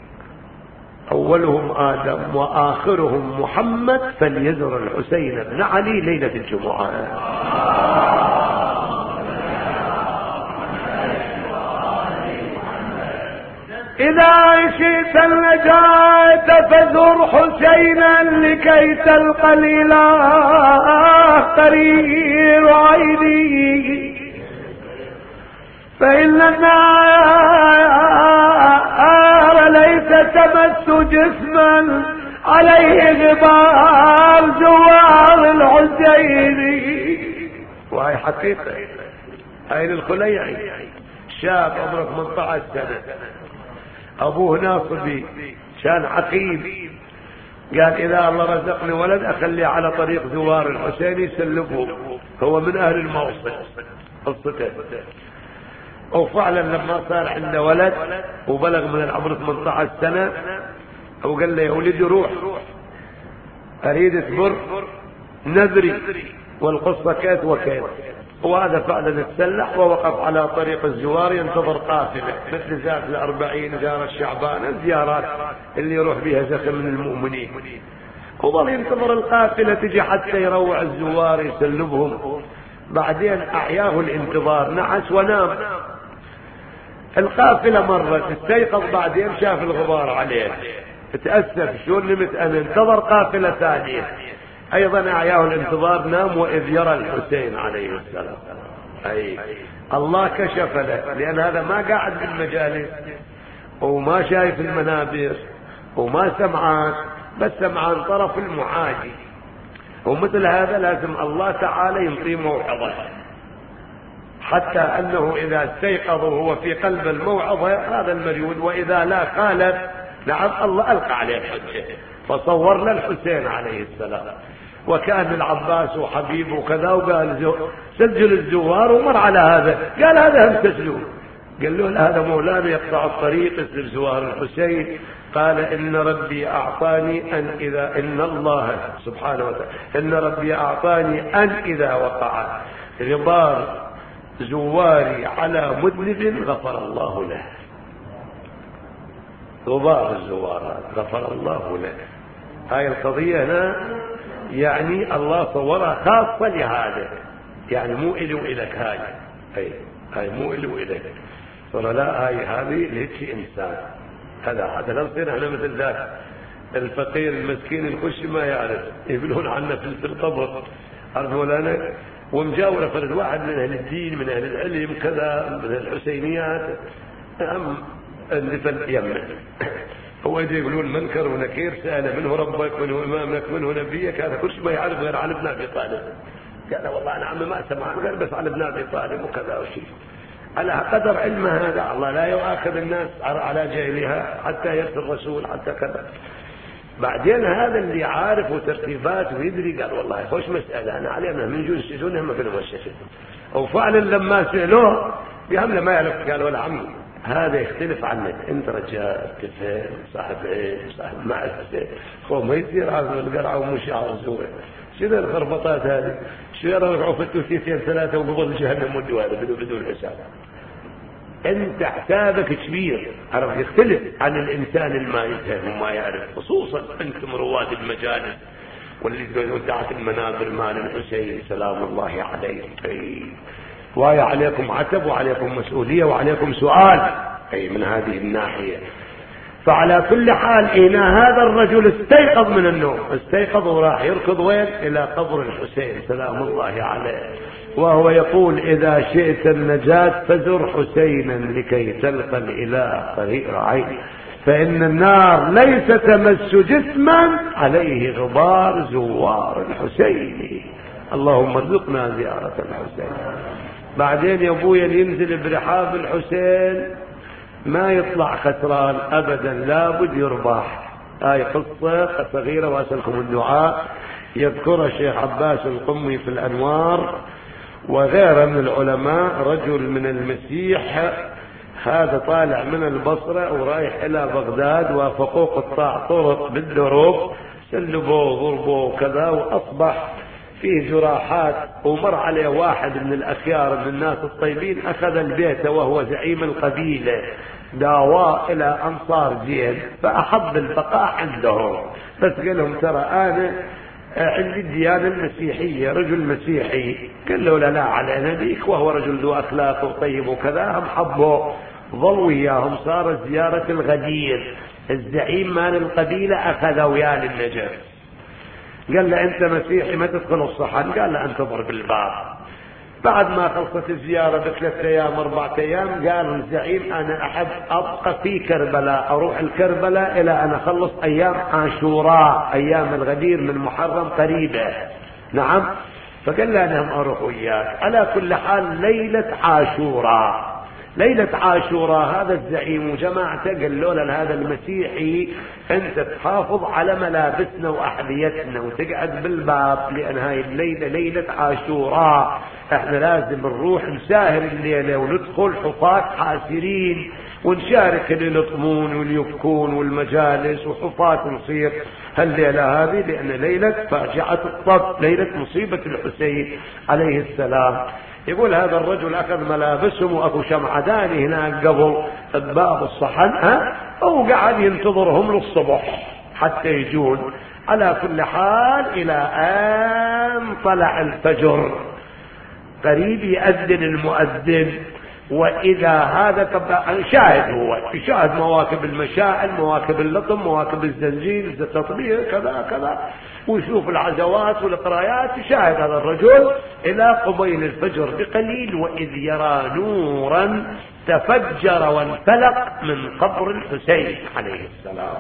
أولهم آدم وآخرهم محمد فليزر الحسين بن علي ليلة الجمعة. إذا شئت النجاة فزر حسينا لكي تلقى الإله قرير عيني، فإن النار ليس تمس جسما عليه غبار زوار الحسين. وهي حقيقة. أين الخليعي شاب عمره ثمانية عشر سنة، أبوه ناصبي كان عقيم، قال إذا الله رزقني ولد أخليه على طريق زوار الحسين يسلبه، هو من أهل الموصل قصته. وفعلا لما صار عنده ولد وبلغ من العمر ثمانية عشر سنة أو قال له يا ولدي روح أريد تبر نذري والقصة كيت وكيت. وهذا فعلا اتسلح ووقف على طريق الزوار ينتظر قافلة مثل ذات الأربعين زار الشعبان الزيارات اللي يروح بها زخم من المؤمنين، وظل ينتظر القافلة تجي حتى يروع الزوار يسلبهم. بعدين أحياه الانتظار نعس ونام. القافلة مرت استيقظ بعدين شاف الغبار عليه تأسف شو نمت أنا انتظر قافلة ثانية أيضا أحياه الانتظار نام وإذ يرى الحسين عليه السلام. أي الله كشف له لأن هذا ما قاعد بالمجالس وما شايف المنابر وما سمعان بس سمعان طرف المعادي، ومثل هذا لازم الله تعالى ينطي موعظة حتى أنه إذا استيقظ وهو في قلب الموعظة هذا المريود وإذا لا خالف نعم الله ألقى عليه الحجة فصور له الحسين عليه السلام. وكان العباس وحبيبه وكذا وقال سجل الزوار ومر على هذا قال هذا هم سجلوه. قال له هذا مولانا يقطع الطريق اسلب زوار الحسين. قال إن ربي أعطاني أن إذا إن الله سبحانه وتعالى إن ربي أعطاني أن إذا وقع غبار زواري على مذنب غفر الله له. غبار الزوارات غفر الله له. هاي القضية هنا يعني الله صورها خاصة لهذا، يعني مو إلي وإلك هاي هاي هاي مو إلي وإلك صار لا هاي هذه لهيك إنسان. هذا حتى لا نصير احنا مثل ذاك الفقير المسكين الخش ما يعرف يقولون عنه في القبر عرف مولانا ومجاورة فرد واحد من أهل الدين من أهل العلم كذا من الحسينيات أم النفل يمه هو يجي يقولون منكر ونكير سأل منه ربك منه إمامك منه نبيك هذا كل شيء ما يعرف غير على ابن أبي طالب. قال والله أنا عمي ما سمع غير بس على ابن أبي طالب وكذا وشيء على قدر علم هذا. الله لا يؤاخذ الناس على جهلها حتى يرسل الرسول حتى كذا. بعدين هذا اللي عارف وترتيبات ويدري قال والله خوش مسألة أنا علينا من جون السجون هم في المشهد. وفعلا لما سألوه بهم ما يعرف قال ولا عمي هذا يختلف عنك انت رجال كفاية صاحب عين صاحب معرفة هو ما يصير هذا القرعة ومشي على الزورة شنو الخربطات هذه شو يرى في التوثيثين ثلاثة وقبل جهنم والدوالة بدون بدون حساب. انت حسابك كبير عرف يختلف عن الانسان الما يفهم وما يعرف خصوصا انتم رواد المجالس واللي تقولون تحت المنابر مال الحسين سلام الله عليه. وهي عليكم عتب وعليكم مسؤولية وعليكم سؤال أي من هذه الناحية. فعلى كل حال إن هذا الرجل استيقظ من النوم استيقظ وراح يركض وين إلى قبر الحسين سلام الله عليه وهو يقول إذا شئت النجاة فزر حسينا لكي تلقى الإله طريق عين فإن النار ليس تمس جسما عليه غبار زوار الحسين. اللهم ارزقنا زيارة الحسين. بعدين يا ابويا ينزل برحاب الحسين ما يطلع خسران ابدا لابد يربح. هاي قصة صغيرة واسألكم الدعاء يذكرها الشيخ عباس القمي في الانوار وغيره من العلماء. رجل من المسيح هذا طالع من البصرة ورايح الى بغداد وافقوه قطاع طرق بالدروب سلبوه وضربوه وكذا واصبح فيه جراحات ومر عليه واحد من الأخيار من الناس الطيبين أخذ البيت وهو زعيم القبيلة داواه إلى أنصار زين فأحب البقاء عندهم بس قال لهم ترى أنا عندي الديانة المسيحية رجل مسيحي قال له لا لا علينا بيك وهو رجل ذو أخلاق وطيب وكذا هم حبوا ظلوا إياهم صار زيارة الغدير الزعيم مال القبيلة أخذ وياه للنجف. قال له انت مسيحي ما تدخل الصحن قال له انتظر بالباب. بعد ما خلصت الزيارة بثلاث ايام اربعة ايام قال الزعيم انا احب ابقى في كربلاء اروح الكربلاء الى ان اخلص ايام عاشوراء ايام الغدير من محرم قريبة. نعم فقال له انا هم اروح وياك. على كل حال ليلة عاشوراء ليلة عاشوراء هذا الزعيم وجماعته قالوا له هذا المسيحي انت تحافظ على ملابسنا واحذيتنا وتقعد بالباب لان هاي الليلة ليلة عاشوراء احنا لازم نروح نساهر الليلة وندخل حفاة حاسرين ونشارك اللي يلطمون واليبكون والمجالس وحفاة نصير هالليلة هذه، لأن ليلة فاجعة الطب، ليلة مصيبة الحسين عليه السلام. يقول هذا الرجل أخذ ملابسهم وأكو شمعداني هناك قبل باب الصحن، ها، وقعد ينتظرهم للصبح حتى يجون. على كل حال إلى أن طلع الفجر قريب يأذن المؤذن، وإذا هذا طبعا شاهد، هو يشاهد مواكب المشاعل، مواكب اللطم، مواكب الزنجيل، التطبيق، كذا كذا، ويشوف العزوات والقرايات. يشاهد هذا الرجل إلى قبيل الفجر بقليل، وإذ يرى نورا تفجر وانفلق من قبر الحسين عليه السلام.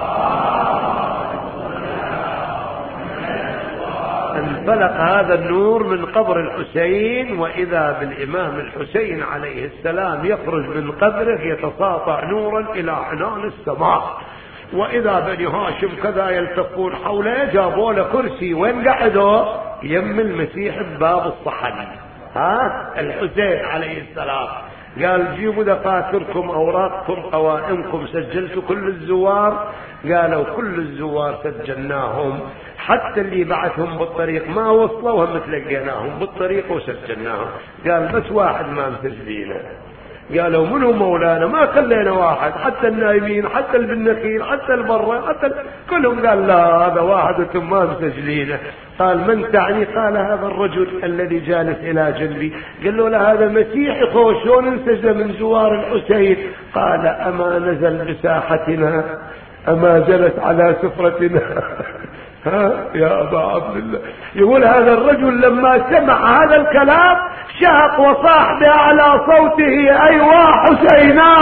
انفلق هذا النور من قبر الحسين، وإذا بالإمام الحسين عليه السلام يخرج من قبره يتساطع نورا إلى عنان السماء، وإذا بني هاشم كذا يلتفون حوله. جابوا له كرسي، وين قعدوا؟ يم المسيح بباب الصحن، ها الحسين عليه السلام. قال جيبوا دفاتركم، أوراقكم، قوائمكم، سجلتوا كل الزوار؟ قالوا كل الزوار سجلناهم، حتى اللي بعثهم بالطريق ما وصلوا هم تلقيناهم بالطريق وسجلناهم. قال بس واحد ما مسجلينه. قالوا منو مولانا؟ ما خلينا واحد، حتى النايمين، حتى البنخيل، حتى البرة، حتى ال... كلهم. قال لا هذا واحد وانتم ما مسجلينه. قال من تعني؟ قال هذا الرجل الذي جالس الى جنبي. قال له لا هذا مسيحي، خوش شلون انسجل من زوار الحسين؟ قال اما نزل بساحتنا، اما جلس على سفرتنا. ها يا أبا عبد الله. يقول هذا الرجل لما سمع هذا الكلام شهق وصاح بأعلى صوته أيوا حسينا،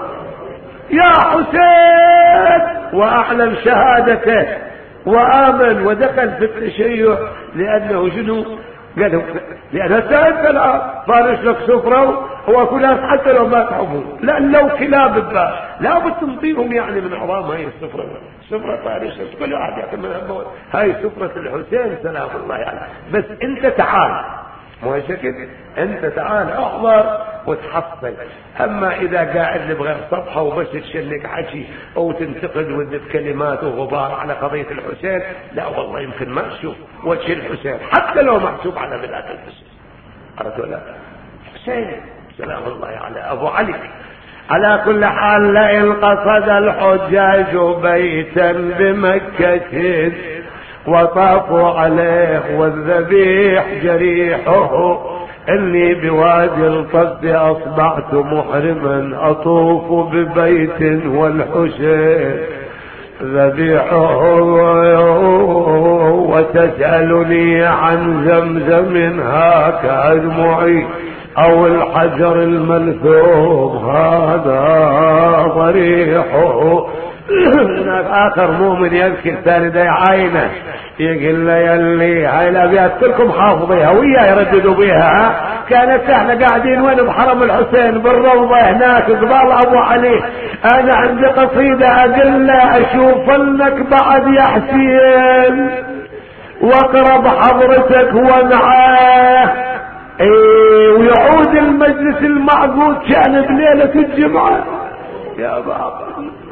يا حسين، وأعلن شهادته وآمن ودخل في التشيع. لأنه شنو؟ قالوا لأنها سائل الآن فارش لك سفرة هو ناس حتى لو ما تحبون، لأن لو كلاب الباب لا بد تنطيهم يعني من عظام هاي السفرة. سفرة فارشة كل واحد يأكل من هالبول، هاي سفرة الحسين سلام الله يعني. بس انت تعال، مو شكل انت تعال احضر وتحصل. اما اذا قاعد بغير صفحة وبس تشنك حكي او تنتقد وذب كلمات وغبار على قضية الحسين، لا والله يمكن ما تشوف وجه الحسين حتى لو محسوب على بلاد الحسين. عرفت ولا؟ حسين سلام الله على ابو علي. على كل حال لئن قصد الحجاج بيتا بمكة وطافوا عليه والذبيح جريحه، اني بوادي القصد اصبحت محرما اطوف ببيت والحسين ذبيحه، وتسألني عن زمزم هاك أدمعي او الحجر الملثوم هذا ضريحه. هناك اخر مؤمن يذكر ثاني دا يعاينه يقول له يلي هاي الابيات كلكم حافظيها ويا يرددوا بيها. كانت احنا قاعدين وين؟ بحرم الحسين بالروضة هناك قبال ابو علي. انا عندي قصيدة اقول له اشوف لك بعد يا حسين واقرب حضرتك ومعاه، ايه ويعود المجلس المعقود كان بليلة الجمعة. يا بابا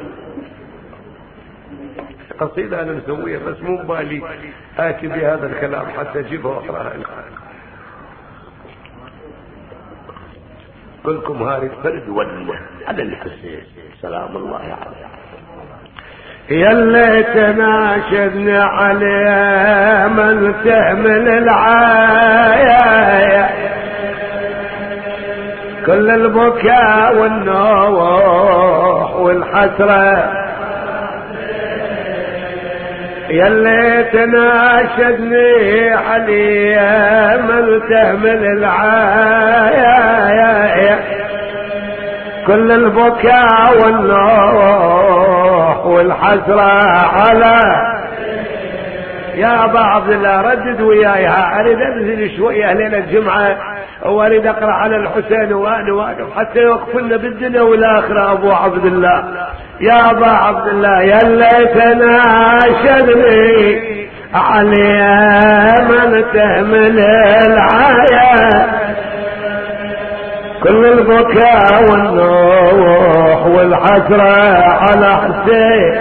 قصيدة انا مسويها بس مو بالي اتي بهذا الكلام حتى اجيبها واقراها لكم. كلكم هاري فرد ولا على الحسين سلام الله عليه. يا اللي تناشدني عليه من تحمل العاية كل البكاء والنوح والحسرة، يا اللي تناشدني عليه من تحمل العاية كل البكاء والنوح والحسرة على. يا ابا عبد الله ردد وياي، اريد انزل شويه ليله الجمعه واريد اقرا على الحسين وانا واقف حتى يوقفنا بالدنيا والاخره. ابو عبد الله يا ابا عبد الله يا اللي تناشدني عليه من تحمل العايه كل البكاء والنوح والحسرة على حسين،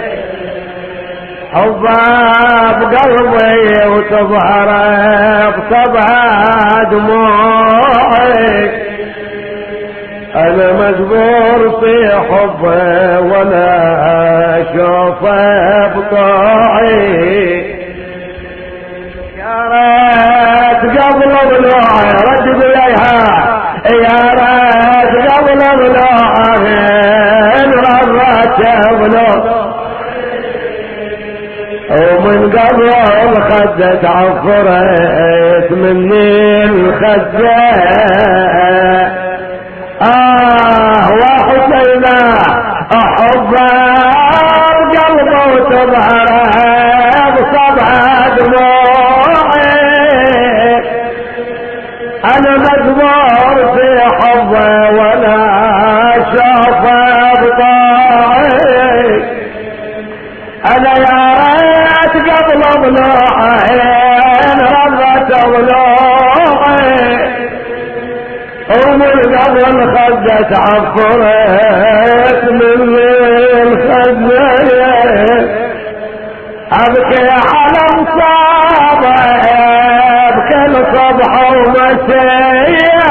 حبها بقلبي وتظهر بطبعها دموعي، انا مجبور في حبه ولا اشوفه بطاعي. يا ريت قبل ضلوعي ردد اليها، يا ريت قبل ضلوعي انرضت بلوع، ومن قبل الخدة عفرت مني الخدة. آه وحسينا أحبه قلبه وتظهره بصبع دموعي، أنا مجبور في حبه ولا أشوفه بطاعي. أنا يا ريت قبل ضلوعي رضت ضلوعي، ومن قبل خدت عفرت من الخدة، أبكي على مصابة بكل صبح ومسية،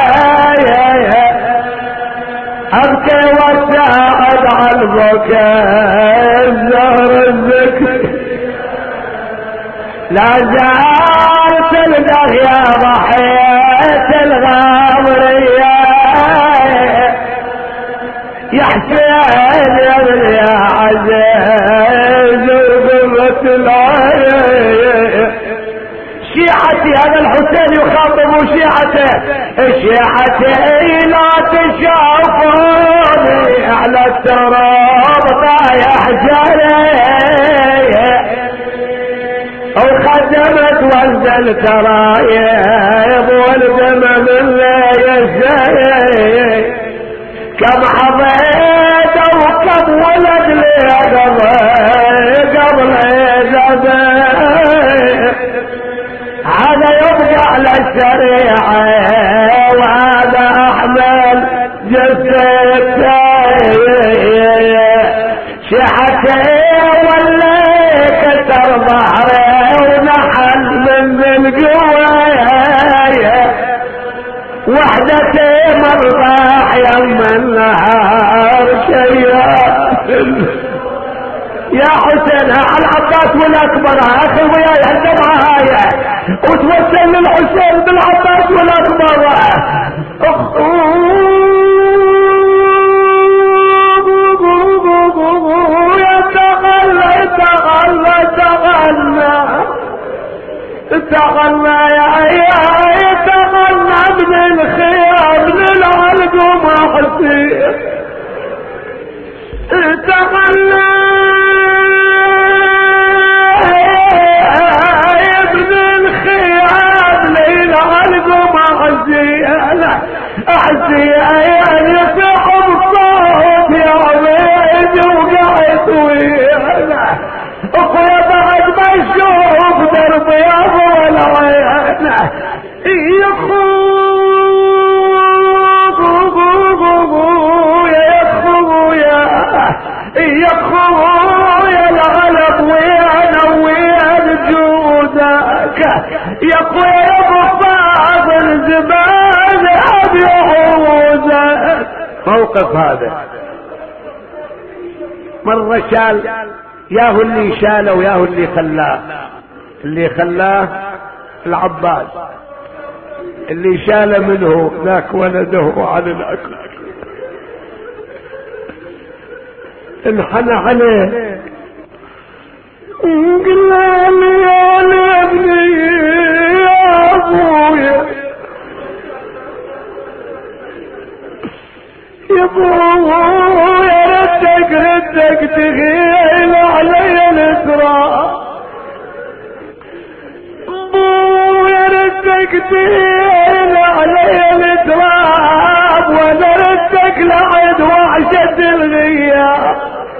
أبكي واساعد على البكاء الزهر الذكر، لا زال تلقى يا ضحية الغامرية، يا حسين يا ابن يا عزيز وقمة العين. شيعتي هذا الحسين يخاطب شيعته، شيعتي لا تشوفوني على التراب طايح جري، وخدمت وانزل ترايب والدم من يسير، كم حظيت وكم ولد لي قبل قبل ذبح، هذا يبقى على الشريعة وهذا احمل جثته، شحته ولا كسر ظهره ونحل من القوايا، وحدتي مرضاح يم النهار شيئا. يا حسين على العباس والاكبر اخي وياي هالدم هاي، وتوسل للحسين بالعباس والاكبر. يتغلى يتغلى تغلى تغلى يا يتغلى من الخيام من العلق وما حسين، تغلى احسي اياني في حبصوت يا عبيد وقعت ويانا، اخويا بعد ما اشوف درب يا ولا ويانا، يا خويا يا خويا يا خويا الغلب ويانا ويا جودك، يا خويا يا بطاط الزمان ابي حوزه. موقف هذا مرة شال ياهو اللي شاله وياهو اللي خلاه، اللي خلاه العباس، اللي شاله منه ذاك ولده على الاكل، انحنى عليه قلنا لي يا ابني يا ابويا يا ابويا ردك ردك تغيل علي الاسراء، ابويا ردك تغيل علي الاسراء، وانا ردك لعد وحشة الغياب،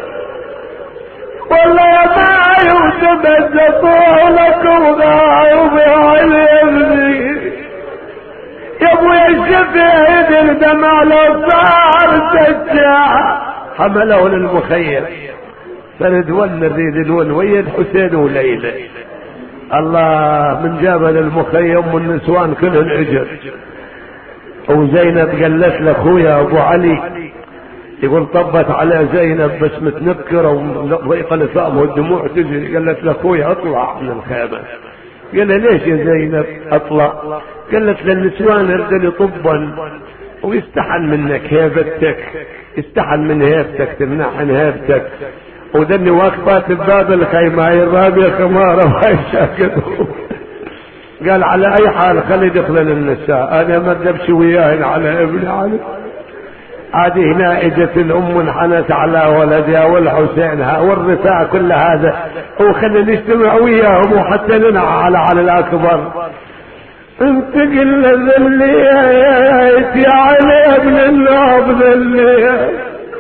والله ما يوسف طولك وغايب على ابني، يا ابويا السفيد الدمع لو صار سجاع حمله للمخيم فرد ون الريد الون ويا الحسين وليلى. الله من جبل المخيم والنسوان كلهم اجر. وزينب قالت لاخويا ابو علي يقول طبت على زينب بس متنكره وضيقه لسانها والدموع تجري. قالت لاخويا اطلع من الخيمه. قال له ليش يا زينب اطلع؟ قالت للنسوان ارجلي طبا ويستحن منك هيبتك، يستحن من هيبتك تمنعن هيبتك. وذني واقفات بباب الخيمه هاي الرابيه خماره وهاي شاكته. قال على اي حال خلي يدخلن النساء انا ما ادبش وياهن على ابني علي. عادي هنا اجت الام انحنت على ولدها والحسين والرثاء كل هذا وخلينا نجتمع وياهم وحتى ننعى على على الاكبر. انتقل ذليت يا علي ابن النوب ذليت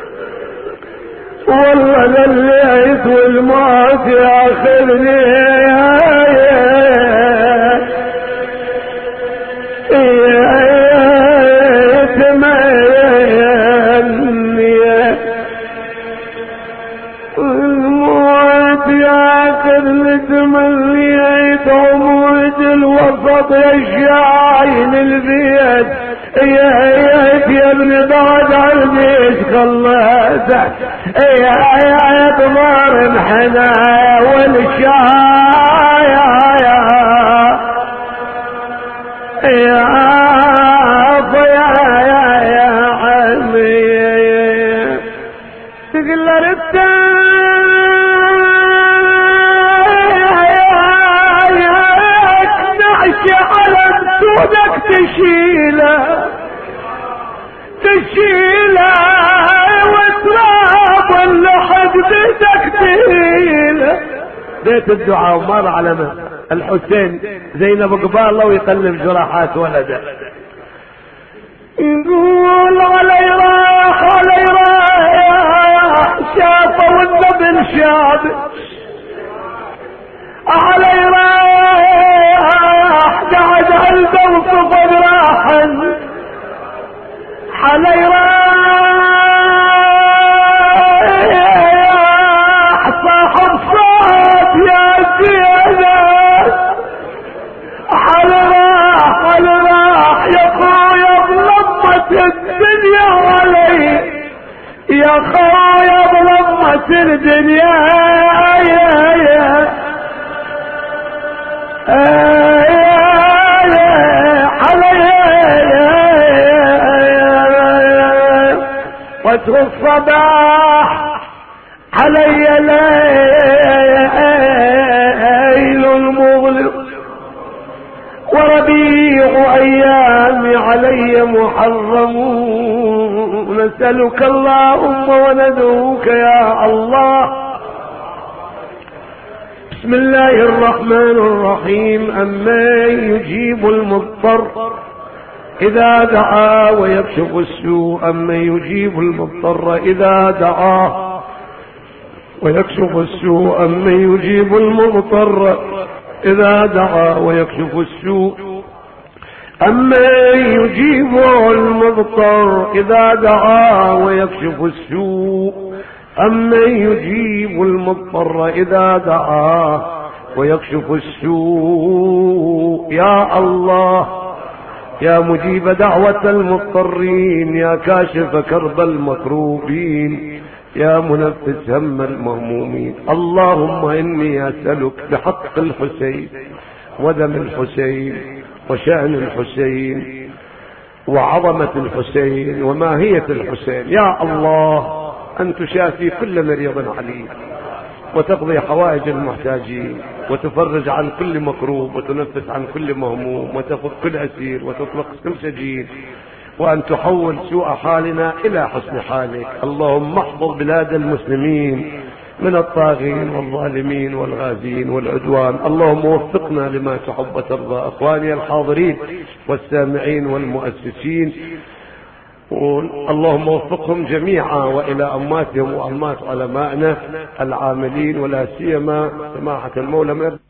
والله ذليت والموت ياخذني تمنيت عمود الوسط يشعين البيت يا يا يا ابن بعد عنديش خلصت يا يا طمار انحنى والشايا يا يا يا يا عمي تقل ربتك ودك تشيله تشيله وتراب اللحد بدك تهيله. بيت الدعاء ومر على من الحسين زينب قباله ويقلب جراحات ولده. يقول علي راح علي راح شافه والنبل شاب علي راح قعد قلبه وصفر راحا علي راح صاحب صوت يا زينب علي راح علي راح يا خويا بلمة الدنيا علي يا خويا بلمة الدنيا يا يا وجه الصباح علي ليل المظلم وربيع ايامي علي محرم. نسألك اللهم وندعوك يا الله. بسم الله الرحمن الرحيم. أمن يجيب المضطر إذا دعا ويكشف السوء أمن يجيب المضطر إذا دعا ويكشف السوء أمن يجيب المضطر إذا دعا ويكشف السوء أمن يجيب المضطر إذا دعا ويكشف السوء أمن يجيب المضطر إذا دعاه ويكشف السوء. يا الله يا مجيب دعوة المضطرين يا كاشف كرب المكروبين يا منفس هم المهمومين. اللهم إني أسألك بحق الحسين ودم الحسين وشأن الحسين وعظمة الحسين وماهية الحسين يا الله أن تشافي كل مريض عليم وتقضي حوائج المحتاجين وتفرج عن كل مكروب وتنفس عن كل مهموم وتفك كل أسير وتطلق كل سجين وأن تحول سوء حالنا إلى حسن حالك. اللهم احفظ بلاد المسلمين من الطاغين والظالمين والغازين والعدوان. اللهم وفقنا لما تحب وترضى. أخواني الحاضرين والسامعين والمؤسسين اللهم وفقهم جميعا والى امواتهم واموات علمائنا العاملين ولا سيما سماحة المولى